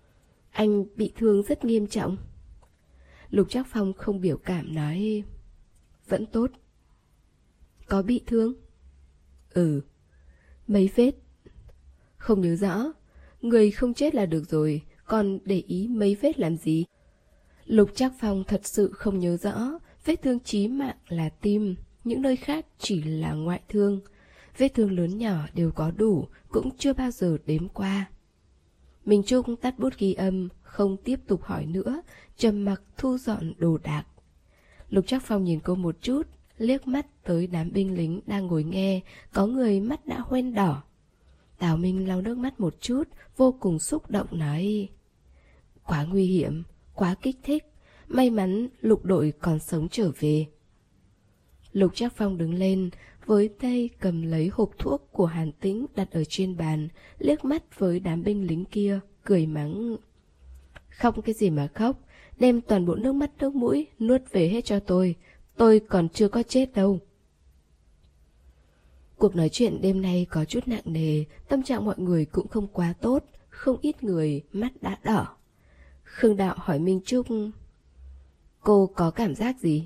anh bị thương rất nghiêm trọng? Lục Trác Phong không biểu cảm nói, vẫn tốt. Có bị thương? Ừ. Mấy vết? Không nhớ rõ. Người không chết là được rồi, còn để ý mấy vết làm gì? Lục Trác Phong thật sự không nhớ rõ. Vết thương chí mạng là tim, những nơi khác chỉ là ngoại thương. Vết thương lớn nhỏ đều có đủ, cũng chưa bao giờ đếm qua. Minh Trúc tắt bút ghi âm, không tiếp tục hỏi nữa, trầm mặc thu dọn đồ đạc. Lục Trác Phong nhìn cô một chút, liếc mắt tới đám binh lính đang ngồi nghe, có người mắt đã hoen đỏ. Tào Minh lau nước mắt một chút, vô cùng xúc động nói: quá nguy hiểm, quá kích thích, may mắn Lục đội còn sống trở về. Lục Trác Phong đứng lên, với tay cầm lấy hộp thuốc của Hàn Tĩnh đặt ở trên bàn, liếc mắt với đám binh lính kia, cười mắng: khóc cái gì mà khóc, đem toàn bộ nước mắt nước mũi nuốt về hết cho tôi, tôi còn chưa có chết đâu. Cuộc nói chuyện đêm nay có chút nặng nề, tâm trạng mọi người cũng không quá tốt, không ít người mắt đã đỏ. Khương Đạo hỏi Minh Trúc: cô có cảm giác gì?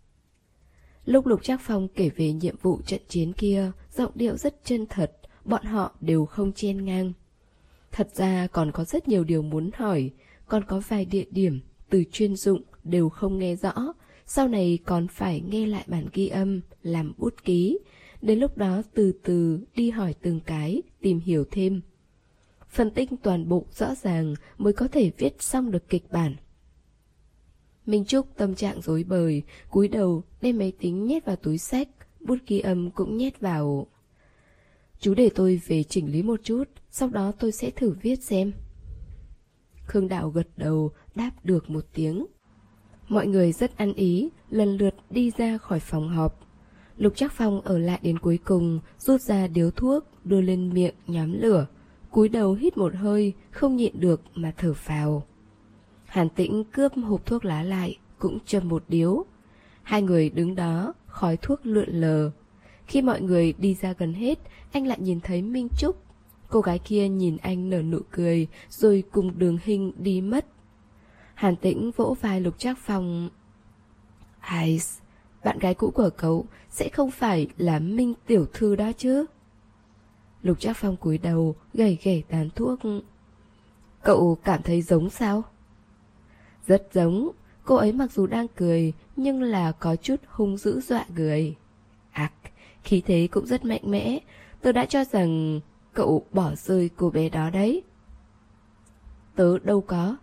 Lúc Lục Trác Phong kể về nhiệm vụ trận chiến kia, giọng điệu rất chân thật, bọn họ đều không chen ngang. Thật ra còn có rất nhiều điều muốn hỏi, còn có vài địa điểm, từ chuyên dụng đều không nghe rõ, sau này còn phải nghe lại bản ghi âm, làm bút ký. Đến lúc đó từ từ đi hỏi từng cái, tìm hiểu thêm. Phân tích toàn bộ rõ ràng mới có thể viết xong được kịch bản. Minh Trúc tâm trạng rối bời, cúi đầu đem máy tính nhét vào túi xách, bút ghi âm cũng nhét vào. Chú để tôi về chỉnh lý một chút, sau đó tôi sẽ thử viết xem. Khương Đạo gật đầu, đáp được một tiếng. Mọi người rất ăn ý, lần lượt đi ra khỏi phòng họp. Lục Trác Phong ở lại đến cuối cùng, rút ra điếu thuốc, đưa lên miệng nhóm lửa, cúi đầu hít một hơi, không nhịn được mà thở phào. Hàn Tĩnh cướp hộp thuốc lá lại, cũng châm một điếu. Hai người đứng đó, khói thuốc lượn lờ. Khi mọi người đi ra gần hết, anh lại nhìn thấy Minh Trúc. Cô gái kia nhìn anh nở nụ cười, rồi cùng Đường Hinh đi mất. Hàn Tĩnh vỗ vai Lục Trác Phong. Ai, bạn gái cũ của cậu sẽ không phải là Minh tiểu thư đó chứ? Lục Trác Phong cúi đầu, gẩy gẩy tàn thuốc. Cậu cảm thấy giống sao? Rất giống. Cô ấy mặc dù đang cười, nhưng là có chút hung dữ dọa người. Ác, khí thế cũng rất mạnh mẽ. Tôi đã cho rằng cậu bỏ rơi cô bé đó đấy. Tớ đâu có.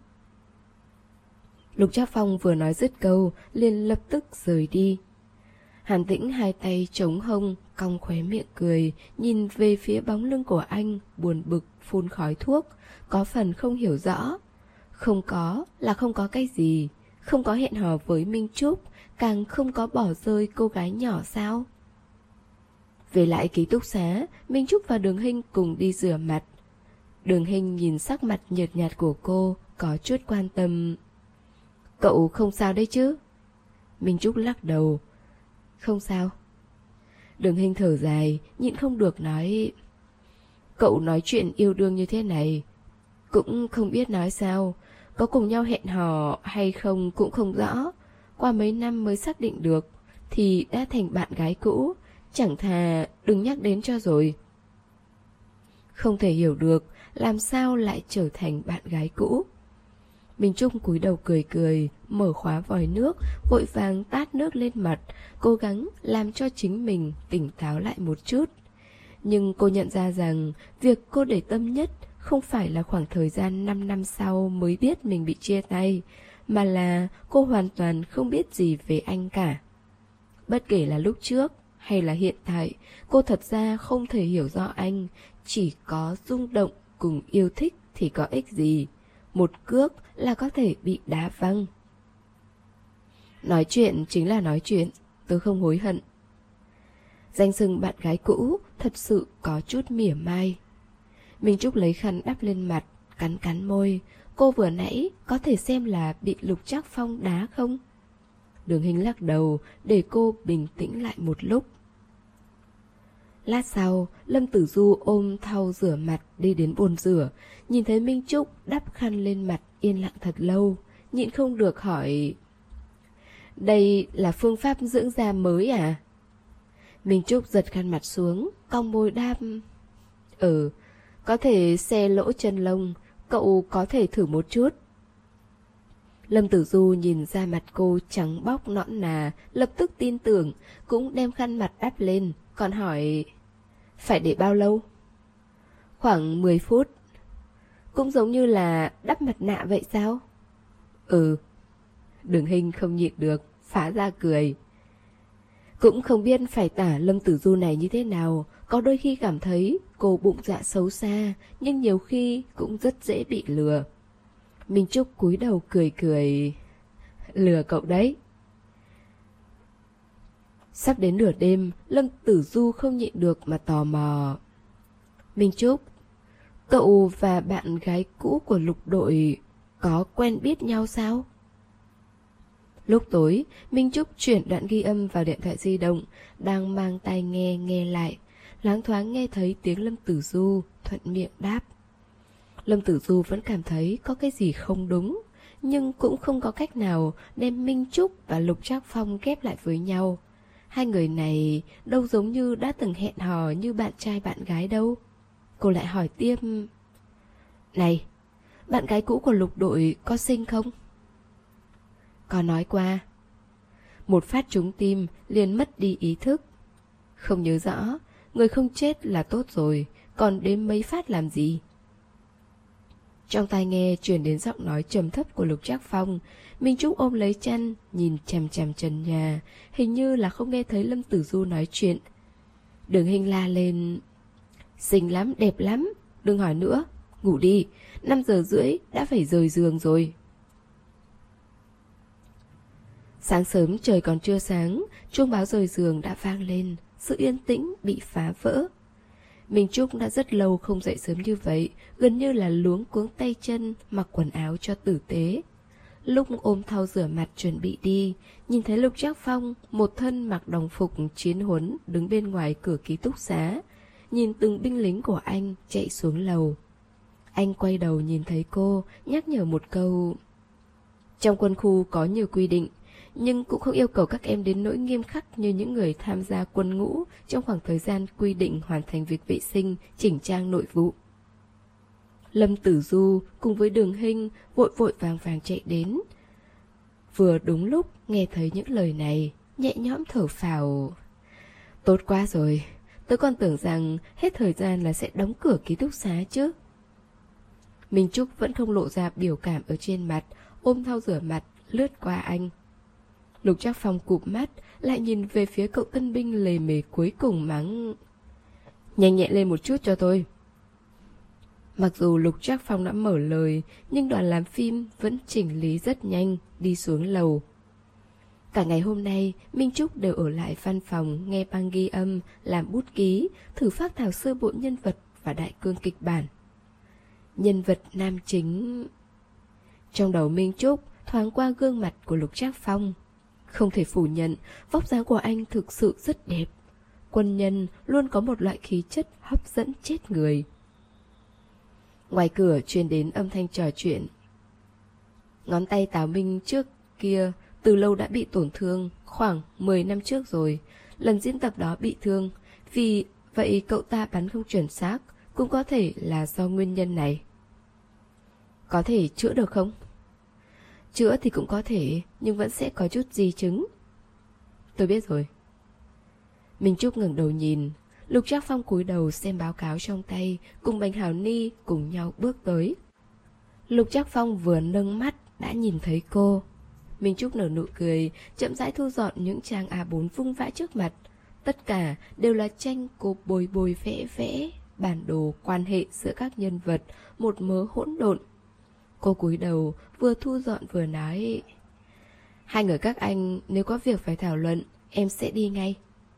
Lục Trác Phong vừa nói dứt câu, liền lập tức rời đi. Hàn Tĩnh hai tay chống hông, cong khóe miệng cười, nhìn về phía bóng lưng của anh, buồn bực phun khói thuốc, có phần không hiểu rõ. Không có là không có cái gì, không có hẹn hò với Minh Trúc, càng không có bỏ rơi cô gái nhỏ sao? Về lại ký túc xá, Minh Trúc và Đường Hinh cùng đi rửa mặt. Đường Hinh nhìn sắc mặt nhợt nhạt của cô, có chút quan tâm. Cậu không sao đấy chứ? Minh Trúc lắc đầu. Không sao. Đường Hinh thở dài, nhịn không được nói. Cậu nói chuyện yêu đương như thế này, cũng không biết nói sao. Có cùng nhau hẹn hò hay không cũng không rõ. Qua mấy năm mới xác định được, thì đã thành bạn gái cũ. Chẳng thà đừng nhắc đến cho rồi. Không thể hiểu được làm sao lại trở thành bạn gái cũ. Minh Trúc cúi đầu cười cười, mở khóa vòi nước, vội vàng tát nước lên mặt, cố gắng làm cho chính mình tỉnh táo lại một chút. Nhưng cô nhận ra rằng việc cô để tâm nhất không phải là khoảng thời gian năm năm sau mới biết mình bị chia tay, mà là cô hoàn toàn không biết gì về anh cả. Bất kể là lúc trước hay là hiện tại, cô thật ra không thể hiểu rõ anh, chỉ có rung động cùng yêu thích thì có ích gì. Một cước là có thể bị đá văng. Nói chuyện chính là nói chuyện, tôi không hối hận. Danh xưng bạn gái cũ thật sự có chút mỉa mai. Minh Trúc lấy khăn đắp lên mặt, cắn cắn môi. Cô vừa nãy có thể xem là bị Lục Trác Phong đá không? Đường Hinh lắc đầu để cô bình tĩnh lại một lúc. Lát sau, Lâm Tử Du ôm thau rửa mặt đi đến bồn rửa, nhìn thấy Minh Trúc đắp khăn lên mặt yên lặng thật lâu, nhịn không được hỏi. Đây là phương pháp dưỡng da mới à? Minh Trúc giật khăn mặt xuống, cong môi đáp. Ừ, có thể xe lỗ chân lông, cậu có thể thử một chút. Lâm Tử Du nhìn ra mặt cô trắng bóc nõn nà, lập tức tin tưởng, cũng đem khăn mặt đắp lên, còn hỏi, phải để bao lâu? Khoảng mười phút. Cũng giống như là đắp mặt nạ vậy sao? Ừ. Đường Hinh không nhịn được, phá ra cười. Cũng không biết phải tả Lâm Tử Du này như thế nào, có đôi khi cảm thấy cô bụng dạ xấu xa, nhưng nhiều khi cũng rất dễ bị lừa. Minh Trúc cúi đầu cười cười. Lừa cậu đấy. Sắp đến nửa đêm, Lâm Tử Du không nhịn được mà tò mò. Minh Trúc, cậu và bạn gái cũ của Lục đội có quen biết nhau sao? Lúc tối, Minh Trúc chuyển đoạn ghi âm vào điện thoại di động, đang mang tai nghe nghe lại. Loáng thoáng nghe thấy tiếng Lâm Tử Du, thuận miệng đáp. Lâm Tử Du vẫn cảm thấy có cái gì không đúng, nhưng cũng không có cách nào đem Minh Trúc và Lục Trác Phong ghép lại với nhau. Hai người này đâu giống như đã từng hẹn hò như bạn trai bạn gái đâu. Cô lại hỏi tiếp. Này, bạn gái cũ của Lục đội có xinh không? Có nói qua. Một phát trúng tim liền mất đi ý thức. Không nhớ rõ, người không chết là tốt rồi, còn đến mấy phát làm gì? Trong tai nghe truyền đến giọng nói trầm thấp của Lục Trác Phong. Minh Trúc ôm lấy chăn, nhìn chằm chằm trần nhà, hình như là không nghe thấy Lâm Tử Du nói chuyện. Đường Hinh la lên. Xinh lắm, đẹp lắm, đừng hỏi nữa, ngủ đi, năm giờ rưỡi đã phải rời giường rồi. Sáng sớm trời còn chưa sáng, chuông báo rời giường đã vang lên, sự yên tĩnh bị phá vỡ. Minh Trúc đã rất lâu không dậy sớm như vậy, gần như là luống cuống tay chân, mặc quần áo cho tử tế. Lúc ôm thau rửa mặt chuẩn bị đi, nhìn thấy Lục Trác Phong, một thân mặc đồng phục chiến huấn đứng bên ngoài cửa ký túc xá, nhìn từng binh lính của anh chạy xuống lầu. Anh quay đầu nhìn thấy cô, nhắc nhở một câu. Trong quân khu có nhiều quy định, nhưng cũng không yêu cầu các em đến nỗi nghiêm khắc như những người tham gia quân ngũ trong khoảng thời gian quy định hoàn thành việc vệ sinh, chỉnh trang nội vụ. Lâm Tử Du cùng với Đường Hinh vội vội vàng vàng chạy đến. Vừa đúng lúc nghe thấy những lời này, nhẹ nhõm thở phào. Tốt quá rồi, tớ còn tưởng rằng hết thời gian là sẽ đóng cửa ký túc xá chứ. Minh Trúc vẫn không lộ ra biểu cảm ở trên mặt, ôm thau rửa mặt, lướt qua anh. Lục Trác Phong cụp mắt, lại nhìn về phía cậu tân binh lề mề cuối cùng mắng. Nhanh nhẹn lên một chút cho tôi. Mặc dù Lục Trác Phong đã mở lời, nhưng đoàn làm phim vẫn chỉnh lý rất nhanh, đi xuống lầu. Cả ngày hôm nay, Minh Trúc đều ở lại văn phòng nghe băng ghi âm, làm bút ký, thử phác thảo sơ bộ nhân vật và đại cương kịch bản. Nhân vật nam chính. Trong đầu Minh Trúc thoáng qua gương mặt của Lục Trác Phong. Không thể phủ nhận, vóc dáng của anh thực sự rất đẹp. Quân nhân luôn có một loại khí chất hấp dẫn chết người. Ngoài cửa truyền đến âm thanh trò chuyện. Ngón tay Tào Minh trước kia từ lâu đã bị tổn thương, khoảng mười năm trước rồi. Lần diễn tập đó bị thương, vì vậy cậu ta bắn không chuẩn xác, cũng có thể là do nguyên nhân này. Có thể chữa được không? Chữa thì cũng có thể, nhưng vẫn sẽ có chút di chứng. Tôi biết rồi. Minh Trúc ngẩng đầu nhìn. Lục Trác Phong cúi đầu xem báo cáo trong tay, cùng Bành Hảo Ni cùng nhau bước tới. Lục Trác Phong vừa nâng mắt đã nhìn thấy cô. Minh Trúc nở nụ cười, chậm rãi thu dọn những trang A bốn vung vãi trước mặt. Tất cả đều là tranh cô bồi bồi vẽ vẽ, bản đồ quan hệ giữa các nhân vật, một mớ hỗn độn. Cô cúi đầu, vừa thu dọn vừa nói. Hai người các anh nếu có việc phải thảo luận, em sẽ đi ngay.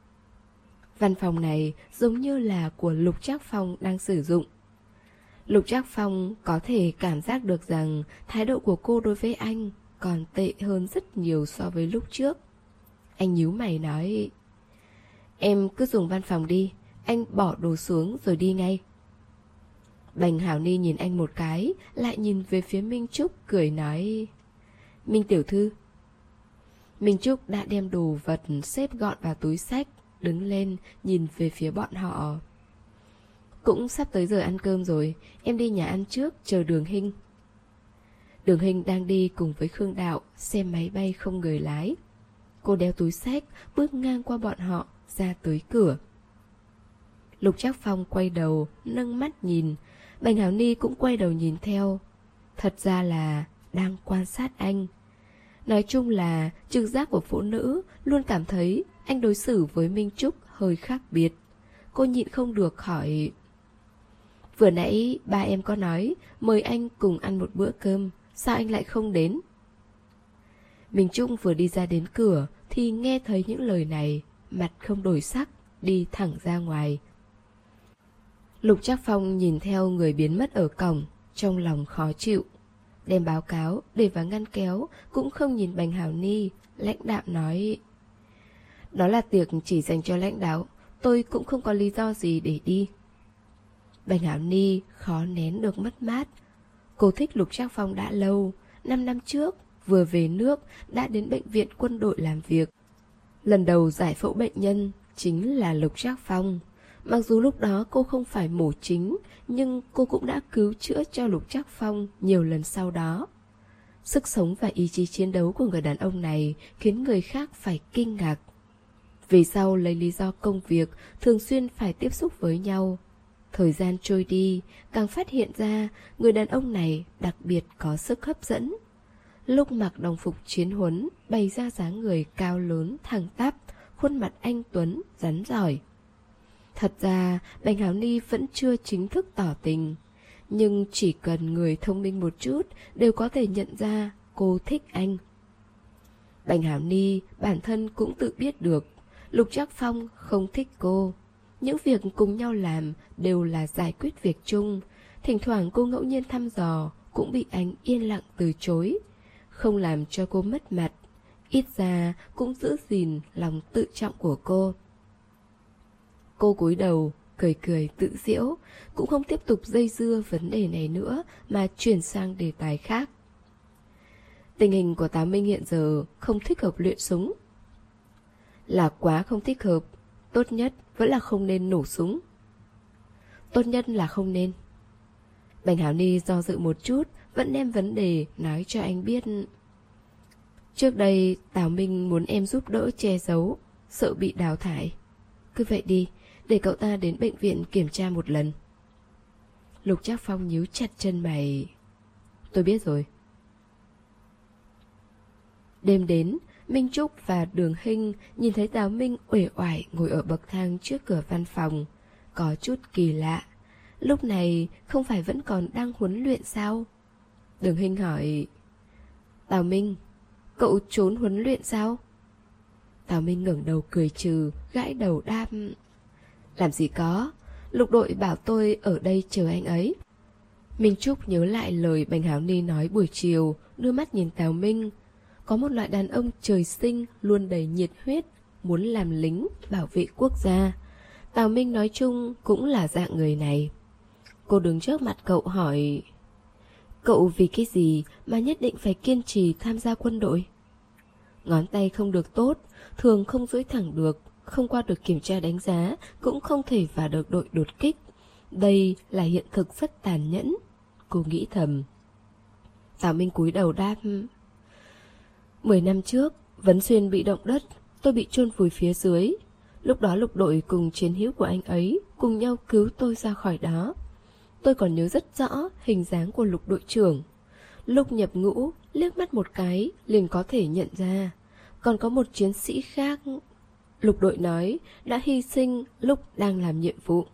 Văn phòng này giống như là của Lục Trác Phong đang sử dụng. Lục Trác Phong có thể cảm giác được rằng thái độ của cô đối với anh còn tệ hơn rất nhiều so với lúc trước. Anh nhíu mày nói. Em cứ dùng văn phòng đi, anh bỏ đồ xuống rồi đi ngay. Bành Hảo Ni nhìn anh một cái, lại nhìn về phía Minh Trúc cười nói. Minh tiểu thư. Minh Trúc đã đem đồ vật xếp gọn vào túi xách, đứng lên nhìn về phía bọn họ. Cũng sắp tới giờ ăn cơm rồi, em đi nhà ăn trước chờ Đường Hinh. Đường Hinh đang đi cùng với Khương Đạo xem máy bay không người lái. Cô đeo túi xách bước ngang qua bọn họ ra tới cửa. Lục Trác Phong quay đầu nâng mắt nhìn, Bành Hảo Ni cũng quay đầu nhìn theo. Thật ra là đang quan sát anh. Nói chung là trực giác của phụ nữ luôn cảm thấy anh đối xử với Minh Trúc hơi khác biệt. Cô nhịn không được hỏi: vừa nãy ba em có nói mời anh cùng ăn một bữa cơm, sao anh lại không đến? Minh Trúc vừa đi ra đến cửa thì nghe thấy những lời này, mặt không đổi sắc, đi thẳng ra ngoài. Lục Trác Phong nhìn theo người biến mất ở cổng, trong lòng khó chịu. Đem báo cáo để vào ngăn kéo, cũng không nhìn Bành Hảo Ni, lãnh đạm nói: đó là tiệc chỉ dành cho lãnh đạo, tôi cũng không có lý do gì để đi. Bành Hảo Ni khó nén được mất mát. Cô thích Lục Trác Phong đã lâu, năm năm trước vừa về nước đã đến bệnh viện quân đội làm việc. Lần đầu giải phẫu bệnh nhân chính là Lục Trác Phong. Mặc dù lúc đó cô không phải mổ chính, nhưng cô cũng đã cứu chữa cho Lục Trác Phong nhiều lần sau đó. Sức sống và ý chí chiến đấu của người đàn ông này khiến người khác phải kinh ngạc. Vì sau lấy lý do công việc thường xuyên phải tiếp xúc với nhau. Thời gian trôi đi, càng phát hiện ra người đàn ông này đặc biệt có sức hấp dẫn. Lúc mặc đồng phục chiến huấn, bày ra dáng người cao lớn, thẳng tắp, khuôn mặt anh tuấn, rắn giỏi. Thật ra, Bành Hảo Ni vẫn chưa chính thức tỏ tình, nhưng chỉ cần người thông minh một chút đều có thể nhận ra cô thích anh. Bành Hảo Ni bản thân cũng tự biết được Lục Trác Phong không thích cô. Những việc cùng nhau làm đều là giải quyết việc chung. Thỉnh thoảng cô ngẫu nhiên thăm dò cũng bị anh yên lặng từ chối, không làm cho cô mất mặt, ít ra cũng giữ gìn lòng tự trọng của cô. Cô cúi đầu, cười cười tự giễu, cũng không tiếp tục dây dưa vấn đề này nữa mà chuyển sang đề tài khác. Tình hình của Tào Minh hiện giờ không thích hợp luyện súng. Là quá không thích hợp, tốt nhất vẫn là không nên nổ súng. Tốt nhất là không nên. Bành Hảo Ni do dự một chút, vẫn đem vấn đề nói cho anh biết. Trước đây Tào Minh muốn em giúp đỡ che giấu, sợ bị đào thải. Cứ vậy đi, để cậu ta đến bệnh viện kiểm tra một lần. Lục Trác Phong nhíu chặt chân mày. Tôi biết rồi. Đêm đến, Minh Trúc và Đường Hinh nhìn thấy Tào Minh uể oải ngồi ở bậc thang trước cửa văn phòng. Có chút kỳ lạ. Lúc này không phải vẫn còn đang huấn luyện sao? Đường Hinh hỏi: Tào Minh, cậu trốn huấn luyện sao? Tào Minh ngẩng đầu cười trừ, gãi đầu đáp: làm gì có, Lục đội bảo tôi ở đây chờ anh ấy. Minh Trúc nhớ lại lời Bành Hảo Ni nói buổi chiều, đưa mắt nhìn Tào Minh. Có một loại đàn ông trời sinh luôn đầy nhiệt huyết, muốn làm lính, bảo vệ quốc gia. Tào Minh nói chung cũng là dạng người này. Cô đứng trước mặt cậu hỏi: cậu vì cái gì mà nhất định phải kiên trì tham gia quân đội? Ngón tay không được tốt, thường không duỗi thẳng được, không qua được kiểm tra đánh giá, cũng không thể vào được đội đột kích. Đây là hiện thực rất tàn nhẫn, cô nghĩ thầm. Tào Minh cúi đầu đáp: Mười năm trước, Vấn Xuyên bị động đất, tôi bị chôn vùi phía dưới. Lúc đó Lục đội cùng chiến hữu của anh ấy cùng nhau cứu tôi ra khỏi đó. Tôi còn nhớ rất rõ hình dáng của Lục đội trưởng. Lúc nhập ngũ, liếc mắt một cái liền có thể nhận ra. Còn có một chiến sĩ khác, Lục đội nói, đã hy sinh lúc đang làm nhiệm vụ.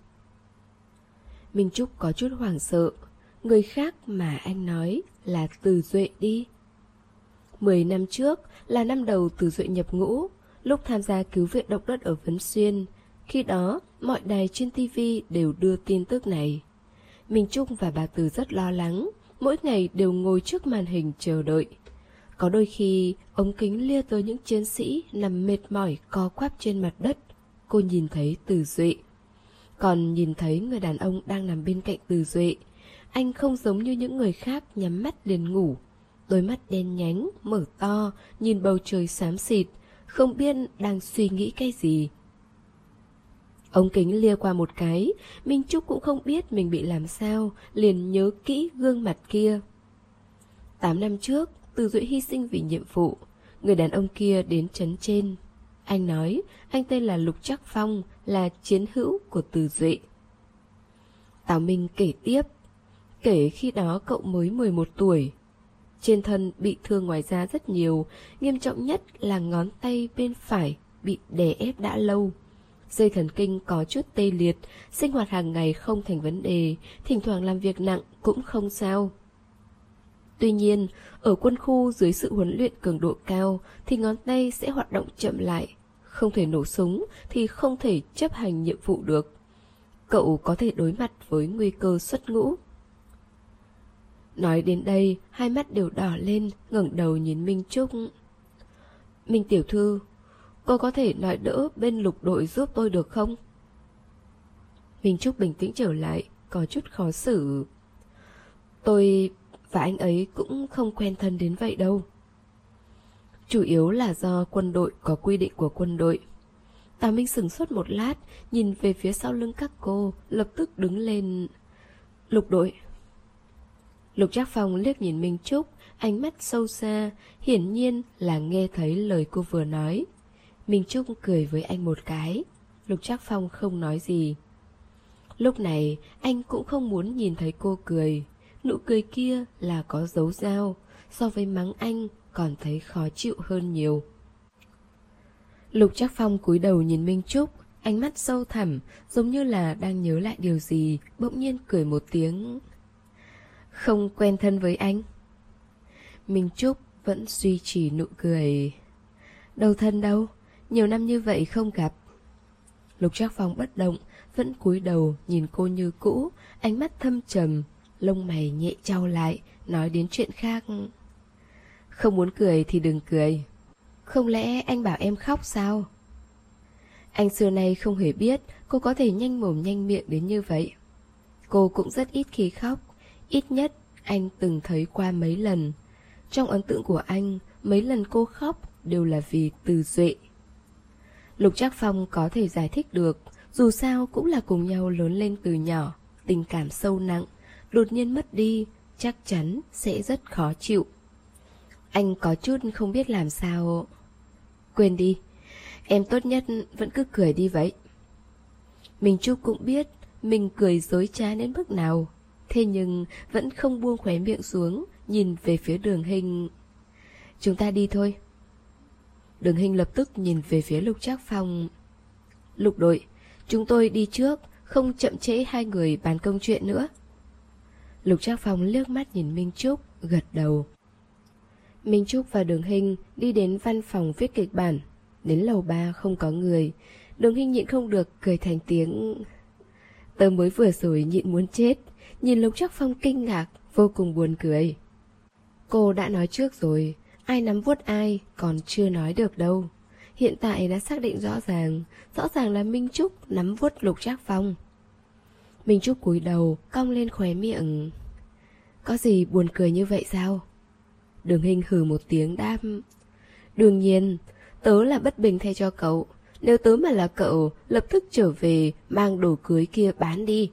Minh Trúc có chút hoảng sợ. Người khác mà anh nói là Từ Duệ đi. Mười năm trước là năm đầu Từ Duệ nhập ngũ, lúc tham gia cứu viện động đất ở Vấn Xuyên. Khi đó, mọi đài trên ti vi đều đưa tin tức này. Minh Trúc và bà Từ rất lo lắng, mỗi ngày đều ngồi trước màn hình chờ đợi. Có đôi khi, ống kính lia tới những chiến sĩ nằm mệt mỏi co quắp trên mặt đất. Cô nhìn thấy Từ Duệ. Còn nhìn thấy người đàn ông đang nằm bên cạnh Từ Duệ. Anh không giống như những người khác nhắm mắt liền ngủ. Đôi mắt đen nhánh, mở to, nhìn bầu trời xám xịt, không biết đang suy nghĩ cái gì. Ống kính lia qua một cái, Minh Trúc cũng không biết mình bị làm sao, liền nhớ kỹ gương mặt kia. Tám năm trước, Từ Duệ hy sinh vì nhiệm vụ, người đàn ông kia đến trấn trên. Anh nói, anh tên là Lục Trác Phong, là chiến hữu của Từ Duệ. Tào Minh kể tiếp, kể khi đó cậu mới mười một tuổi. Trên thân bị thương ngoài da rất nhiều, nghiêm trọng nhất là ngón tay bên phải bị đè ép đã lâu. Dây thần kinh có chút tê liệt, sinh hoạt hàng ngày không thành vấn đề, thỉnh thoảng làm việc nặng cũng không sao. Tuy nhiên, ở quân khu dưới sự huấn luyện cường độ cao thì ngón tay sẽ hoạt động chậm lại, không thể nổ súng thì không thể chấp hành nhiệm vụ được. Cậu có thể đối mặt với nguy cơ xuất ngũ. Nói đến đây, hai mắt đều đỏ lên, ngẩng đầu nhìn Minh Trúc. Minh tiểu thư, cô có thể nói đỡ bên lục đội giúp tôi được không? Minh Trúc bình tĩnh trở lại, có chút khó xử. Tôi và anh ấy cũng không quen thân đến vậy đâu. Chủ yếu là do quân đội có quy định của quân đội. Tào Minh sững sốt một lát, nhìn về phía sau lưng các cô, lập tức đứng lên. Lục đội. Lục Trác Phong liếc nhìn Minh Trúc, ánh mắt sâu xa, hiển nhiên là nghe thấy lời cô vừa nói. Minh Trúc cười với anh một cái. Lục Trác Phong không nói gì. Lúc này anh cũng không muốn nhìn thấy cô cười. Nụ cười kia là có dấu dao, so với mắng anh còn thấy khó chịu hơn nhiều. Lục Trác Phong cúi đầu nhìn Minh Trúc, ánh mắt sâu thẳm, giống như là đang nhớ lại điều gì, bỗng nhiên cười một tiếng. Không quen thân với anh. Minh Trúc vẫn duy trì nụ cười. Đâu thân đâu, nhiều năm như vậy không gặp. Lục Trác Phong bất động, vẫn cúi đầu nhìn cô như cũ, ánh mắt thâm trầm, lông mày nhẹ chau lại, nói đến chuyện khác. Không muốn cười thì đừng cười. Không lẽ anh bảo em khóc sao? Anh xưa nay không hề biết cô có thể nhanh mồm nhanh miệng đến như vậy. Cô cũng rất ít khi khóc, ít nhất anh từng thấy qua mấy lần. Trong ấn tượng của anh, mấy lần cô khóc đều là vì Từ Duệ. Lục Trác Phong có thể giải thích được, dù sao cũng là cùng nhau lớn lên từ nhỏ, tình cảm sâu nặng, đột nhiên mất đi, chắc chắn sẽ rất khó chịu. Anh có chút không biết làm sao. Quên đi, em tốt nhất vẫn cứ cười đi vậy. Minh Trúc cũng biết mình cười dối trá đến mức nào, thế nhưng vẫn không buông khóe miệng xuống, nhìn về phía Đường Hinh. Chúng ta đi thôi. Đường Hinh lập tức nhìn về phía Lục Trác Phong. Lục đội, chúng tôi đi trước, không chậm trễ hai người bàn công chuyện nữa. Lục Trác Phong liếc mắt nhìn Minh Trúc, gật đầu. Minh Trúc và Đường Hinh đi đến văn phòng viết kịch bản. Đến lầu ba không có người. Đường Hinh nhịn không được cười thành tiếng. Tớ mới vừa rồi nhịn muốn chết. Nhìn Lục Trác Phong kinh ngạc, vô cùng buồn cười. Cô đã nói trước rồi, ai nắm vuốt ai còn chưa nói được đâu. Hiện tại đã xác định rõ ràng, rõ ràng là Minh Trúc nắm vuốt Lục Trác Phong. Minh Trúc cúi đầu, cong lên khóe miệng. Có gì buồn cười như vậy sao? Đường Hinh hừ một tiếng đáp. Đương nhiên, tớ là bất bình thay cho cậu. Nếu tớ mà là cậu, lập tức trở về mang đồ cưới kia bán đi.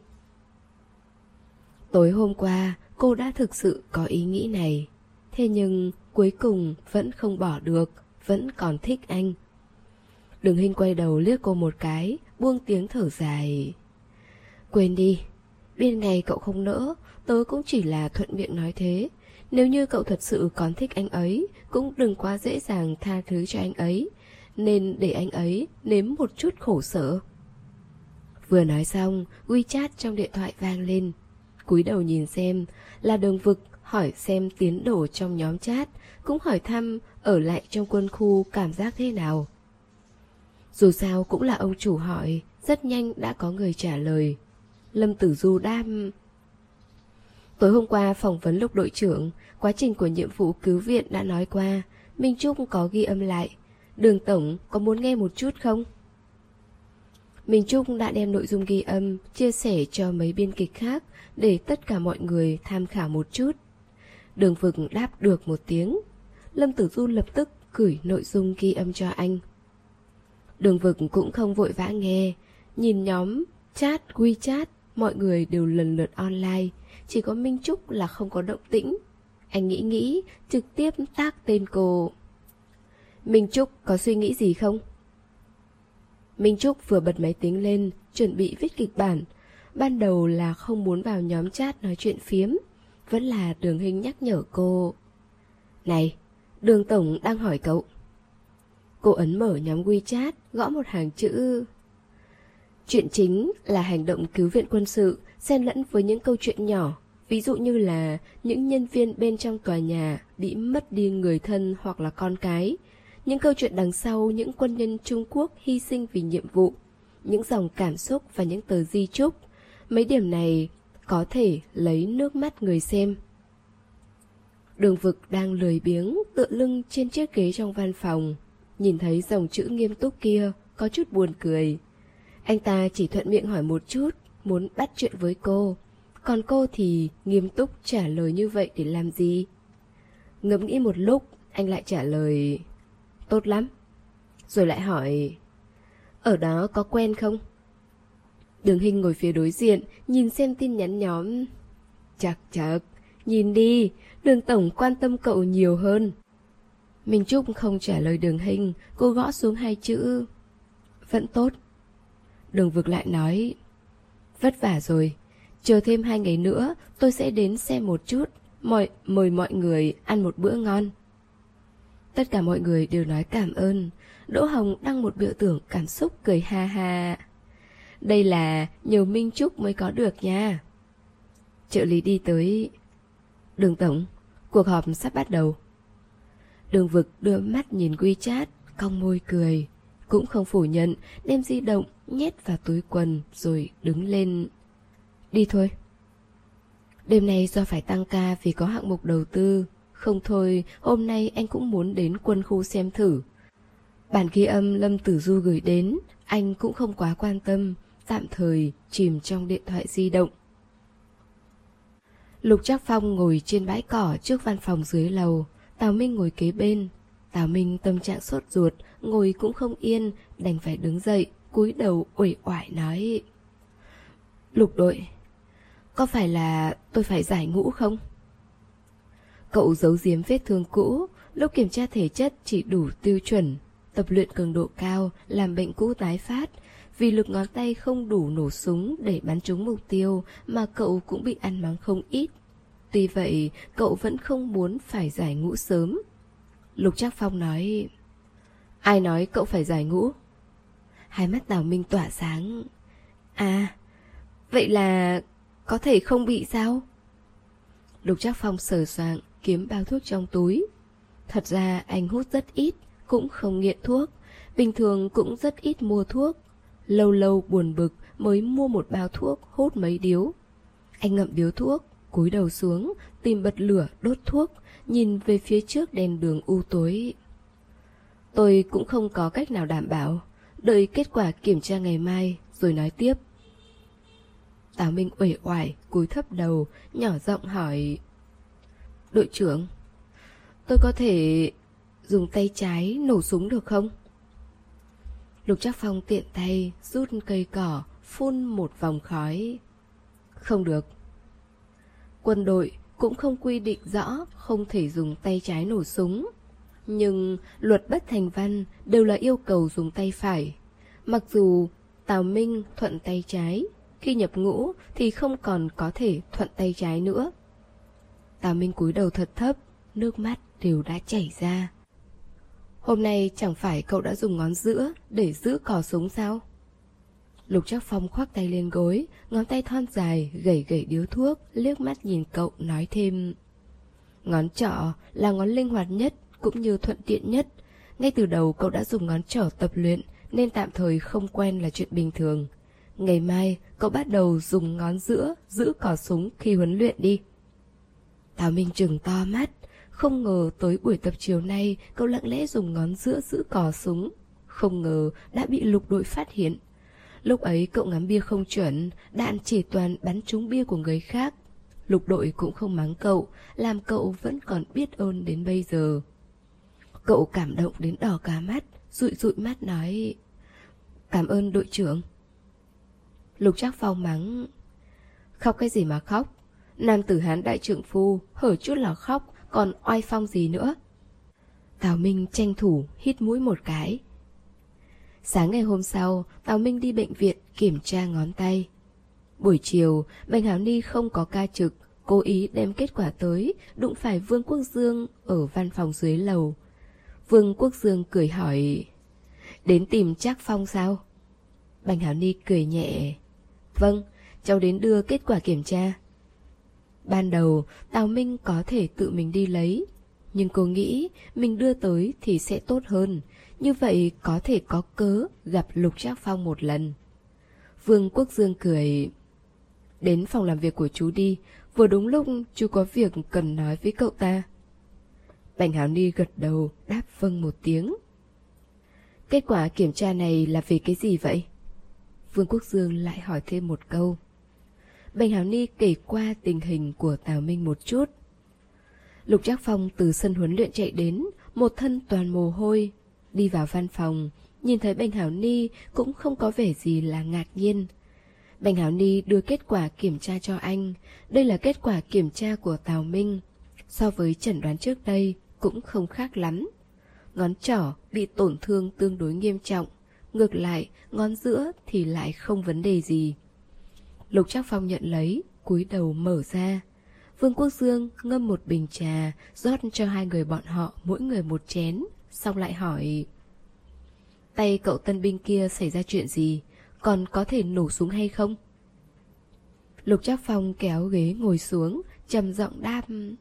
Tối hôm qua, cô đã thực sự có ý nghĩ này. Thế nhưng cuối cùng vẫn không bỏ được, vẫn còn thích anh. Đường Hinh quay đầu liếc cô một cái, buông tiếng thở dài. Quên đi, bên ngày cậu không nỡ, tớ cũng chỉ là thuận miệng nói thế. Nếu như cậu thật sự còn thích anh ấy, cũng đừng quá dễ dàng tha thứ cho anh ấy, nên để anh ấy nếm một chút khổ sở. Vừa nói xong, WeChat trong điện thoại vang lên. Cúi đầu nhìn xem, là Đường Vực hỏi xem tiến độ trong nhóm chat, cũng hỏi thăm ở lại trong quân khu cảm giác thế nào. Dù sao cũng là ông chủ hỏi, rất nhanh đã có người trả lời. Lâm Tử Du đáp. Tối hôm qua phỏng vấn Lục đội trưởng, quá trình của nhiệm vụ cứu viện đã nói qua, Minh Trúc có ghi âm lại. Đường tổng có muốn nghe một chút không? Minh Trúc đã đem nội dung ghi âm chia sẻ cho mấy biên kịch khác để tất cả mọi người tham khảo một chút. Đường Vực đáp được một tiếng. Lâm Tử Du lập tức gửi nội dung ghi âm cho anh. Đường Vực cũng không vội vã nghe. Nhìn nhóm chat WeChat, mọi người đều lần lượt online, chỉ có Minh Trúc là không có động tĩnh. Anh nghĩ nghĩ, trực tiếp tác tên cô. Minh Trúc có suy nghĩ gì không? Minh Trúc vừa bật máy tính lên, chuẩn bị viết kịch bản. Ban đầu là không muốn vào nhóm chat nói chuyện phiếm. Vẫn là Đường Hinh nhắc nhở cô. Này, Đường Tổng đang hỏi cậu. Cô ấn mở nhóm WeChat, gõ một hàng chữ. Chuyện chính là hành động cứu viện quân sự, xen lẫn với những câu chuyện nhỏ. Ví dụ như là những nhân viên bên trong tòa nhà bị mất đi người thân hoặc là con cái. Những câu chuyện đằng sau những quân nhân Trung Quốc hy sinh vì nhiệm vụ. Những dòng cảm xúc và những tờ di chúc. Mấy điểm này có thể lấy nước mắt người xem. Đường Vực đang lười biếng tựa lưng trên chiếc ghế trong văn phòng. Nhìn thấy dòng chữ nghiêm túc kia, có chút buồn cười. Anh ta chỉ thuận miệng hỏi một chút, muốn bắt chuyện với cô. Còn cô thì nghiêm túc trả lời như vậy để làm gì? Ngẫm nghĩ một lúc, anh lại trả lời tốt lắm. Rồi lại hỏi, ở đó có quen không? Đường Hinh ngồi phía đối diện, nhìn xem tin nhắn nhóm. Chật chật, nhìn đi, Đường Tổng quan tâm cậu nhiều hơn. Minh Trúc không trả lời Đường Hinh, cô gõ xuống hai chữ vẫn tốt. Đường Vực lại nói, vất vả rồi, chờ thêm hai ngày nữa tôi sẽ đến xem một chút, mọi, mời mọi người ăn một bữa ngon. Tất cả mọi người đều nói cảm ơn. Đỗ Hồng đăng một biểu tượng cảm xúc cười ha ha. Đây là nhờ Minh Trúc mới có được nha. Trợ lý đi tới. Đường Tổng, cuộc họp sắp bắt đầu. Đường Vực đưa mắt nhìn WeChat, cong môi cười. Cũng không phủ nhận, đem di động nhét vào túi quần rồi đứng lên. Đi thôi. Đêm nay do phải tăng ca vì có hạng mục đầu tư. Không thôi, hôm nay anh cũng muốn đến quân khu xem thử. Bản ghi âm Lâm Tử Du gửi đến, anh cũng không quá quan tâm, tạm thời chìm trong điện thoại di động. Lục Trác Phong ngồi trên bãi cỏ trước văn phòng dưới lầu, Tào Minh ngồi kế bên. Tào Minh tâm trạng sốt ruột, ngồi cũng không yên, đành phải đứng dậy, cúi đầu uể oải nói. Lục đội, có phải là tôi phải giải ngũ không? Cậu giấu giếm vết thương cũ, lúc kiểm tra thể chất chỉ đủ tiêu chuẩn, tập luyện cường độ cao, làm bệnh cũ tái phát. Vì lực ngón tay không đủ nổ súng để bắn trúng mục tiêu mà cậu cũng bị ăn mắng không ít. Tuy vậy, cậu vẫn không muốn phải giải ngũ sớm. Lục Trác Phong nói, ai nói cậu phải giải ngũ? Hai mắt Tào Minh tỏa sáng. À, vậy là có thể không bị sao? Lục Trác Phong sờ soạng kiếm bao thuốc trong túi. Thật ra anh hút rất ít, cũng không nghiện thuốc, bình thường cũng rất ít mua thuốc. Lâu lâu buồn bực mới mua một bao thuốc hút mấy điếu. Anh ngậm điếu thuốc, cúi đầu xuống, tìm bật lửa đốt thuốc, nhìn về phía trước đèn đường u tối. Tôi cũng không có cách nào đảm bảo, đợi kết quả kiểm tra ngày mai rồi nói tiếp. Tào Minh uể oải cúi thấp đầu, nhỏ giọng hỏi, đội trưởng, tôi có thể dùng tay trái nổ súng được không? Lục Trác Phong tiện tay rút cây cỏ, phun một vòng khói. Không được. Quân đội cũng không quy định rõ không thể dùng tay trái nổ súng. Nhưng luật bất thành văn đều là yêu cầu dùng tay phải. Mặc dù Tào Minh thuận tay trái, khi nhập ngũ thì không còn có thể thuận tay trái nữa. Tào Minh cúi đầu thật thấp, nước mắt đều đã chảy ra. Hôm nay chẳng phải cậu đã dùng ngón giữa để giữ cò súng sao? Lục Trác Phong khoác tay lên gối, ngón tay thon dài gẩy gẩy điếu thuốc, liếc mắt nhìn cậu nói thêm. Ngón trỏ là ngón linh hoạt nhất cũng như thuận tiện nhất. Ngay từ đầu cậu đã dùng ngón trỏ tập luyện nên tạm thời không quen là chuyện bình thường. Ngày mai cậu bắt đầu dùng ngón giữa giữ cò súng khi huấn luyện đi. Tào Minh trừng to mắt. Không ngờ tới buổi tập chiều nay cậu lặng lẽ dùng ngón giữa giữ cò súng. Không ngờ đã bị lục đội phát hiện. Lúc ấy cậu ngắm bia không chuẩn, đạn chỉ toàn bắn trúng bia của người khác. Lục Đội cũng không mắng cậu, làm cậu vẫn còn biết ơn đến bây giờ. Cậu cảm động đến đỏ cả mắt, dụi dụi mắt nói: "Cảm ơn đội trưởng." Lục Trác Phong mắng: "Khóc cái gì mà khóc? Nam tử Hán đại trượng phu, hở chút là khóc, còn oai phong gì nữa?" Tào Minh tranh thủ hít mũi một cái. Sáng ngày hôm sau, Tào Minh đi bệnh viện kiểm tra ngón tay. Buổi chiều, Bành Hảo Ni không có ca trực, cố ý đem kết quả tới, đụng phải Vương Quốc Dương ở văn phòng dưới lầu. Vương Quốc Dương cười hỏi: "Đến tìm Trác Phong sao?" Bành Hảo Ni cười nhẹ: "Vâng, cháu đến đưa kết quả kiểm tra." Ban đầu, Tào Minh có thể tự mình đi lấy, nhưng cô nghĩ mình đưa tới thì sẽ tốt hơn, như vậy có thể có cớ gặp Lục Trác Phong một lần. Vương Quốc Dương cười: "Đến phòng làm việc của chú đi, vừa đúng lúc chú có việc cần nói với cậu ta." Bành Hảo Ni gật đầu đáp vâng một tiếng. "Kết quả kiểm tra này là về cái gì vậy?" Vương Quốc Dương lại hỏi thêm một câu. Bành Hảo Ni kể qua tình hình của Tào Minh một chút. Lục Trác Phong từ sân huấn luyện chạy đến, một thân toàn mồ hôi, đi vào văn phòng, nhìn thấy Bành Hảo Ni cũng không có vẻ gì là ngạc nhiên. Bành Hảo Ni đưa kết quả kiểm tra cho anh. Đây là kết quả kiểm tra của Tào Minh. So với chẩn đoán trước đây cũng không khác lắm. Ngón trỏ bị tổn thương tương đối nghiêm trọng, ngược lại ngón giữa thì lại không vấn đề gì. Lục Trác Phong nhận lấy, cúi đầu mở ra. Vương Quốc Dương ngâm một bình trà, rót cho hai người bọn họ mỗi người một chén, xong lại hỏi: "Tay cậu tân binh kia xảy ra chuyện gì? Còn có thể nổ súng hay không?" Lục Trác Phong kéo ghế ngồi xuống, trầm giọng đáp: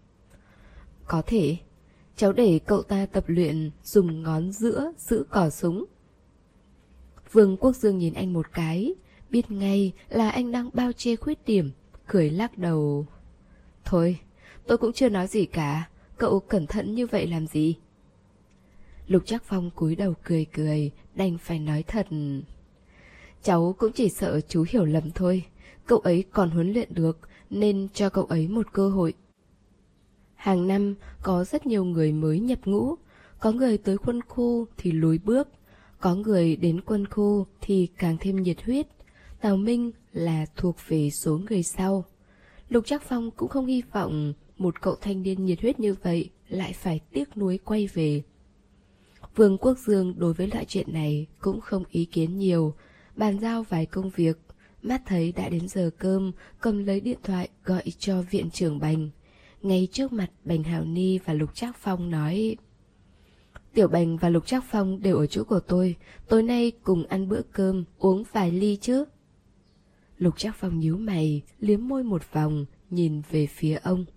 "Có thể. Cháu để cậu ta tập luyện dùng ngón giữa giữ cò súng." Vương Quốc Dương nhìn anh một cái, biết ngay là anh đang bao che khuyết điểm, cười lắc đầu: "Thôi, tôi cũng chưa nói gì cả, cậu cẩn thận như vậy làm gì?" Lục Trác Phong cúi đầu cười cười, đành phải nói thật: "Cháu cũng chỉ sợ chú hiểu lầm thôi, cậu ấy còn huấn luyện được nên cho cậu ấy một cơ hội. Hàng năm có rất nhiều người mới nhập ngũ, có người tới quân khu thì lùi bước, có người đến quân khu thì càng thêm nhiệt huyết. Tào Minh là thuộc về số người sau. Lục Trác Phong cũng không hy vọng một cậu thanh niên nhiệt huyết như vậy lại phải tiếc nuối quay về." Vương Quốc Dương đối với loại chuyện này cũng không ý kiến nhiều, bàn giao vài công việc, mắt thấy đã đến giờ cơm, cầm lấy điện thoại gọi cho viện trưởng Bành. Ngay trước mặt Bành Hảo Ni và Lục Trác Phong nói: "Tiểu Bành và Lục Trác Phong đều ở chỗ của tôi, tối nay cùng ăn bữa cơm, uống vài ly chứ?" Lục Trác Phong nhíu mày, liếm môi một vòng, nhìn về phía ông.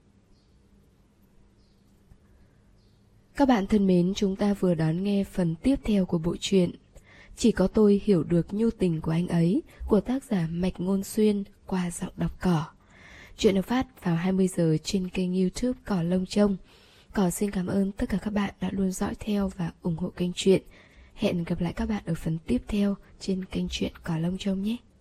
Các bạn thân mến, chúng ta vừa đón nghe phần tiếp theo của bộ truyện Chỉ có tôi hiểu được nhu tình của anh ấy của tác giả Mạch Ngôn Xuyên qua giọng đọc Cỏ. Chuyện được phát vào hai mươi giờ trên kênh YouTube Cỏ Lông Trông. Cỏ xin cảm ơn tất cả các bạn đã luôn dõi theo và ủng hộ kênh truyện. Hẹn gặp lại các bạn ở phần tiếp theo trên kênh truyện Cỏ Lông Trông nhé.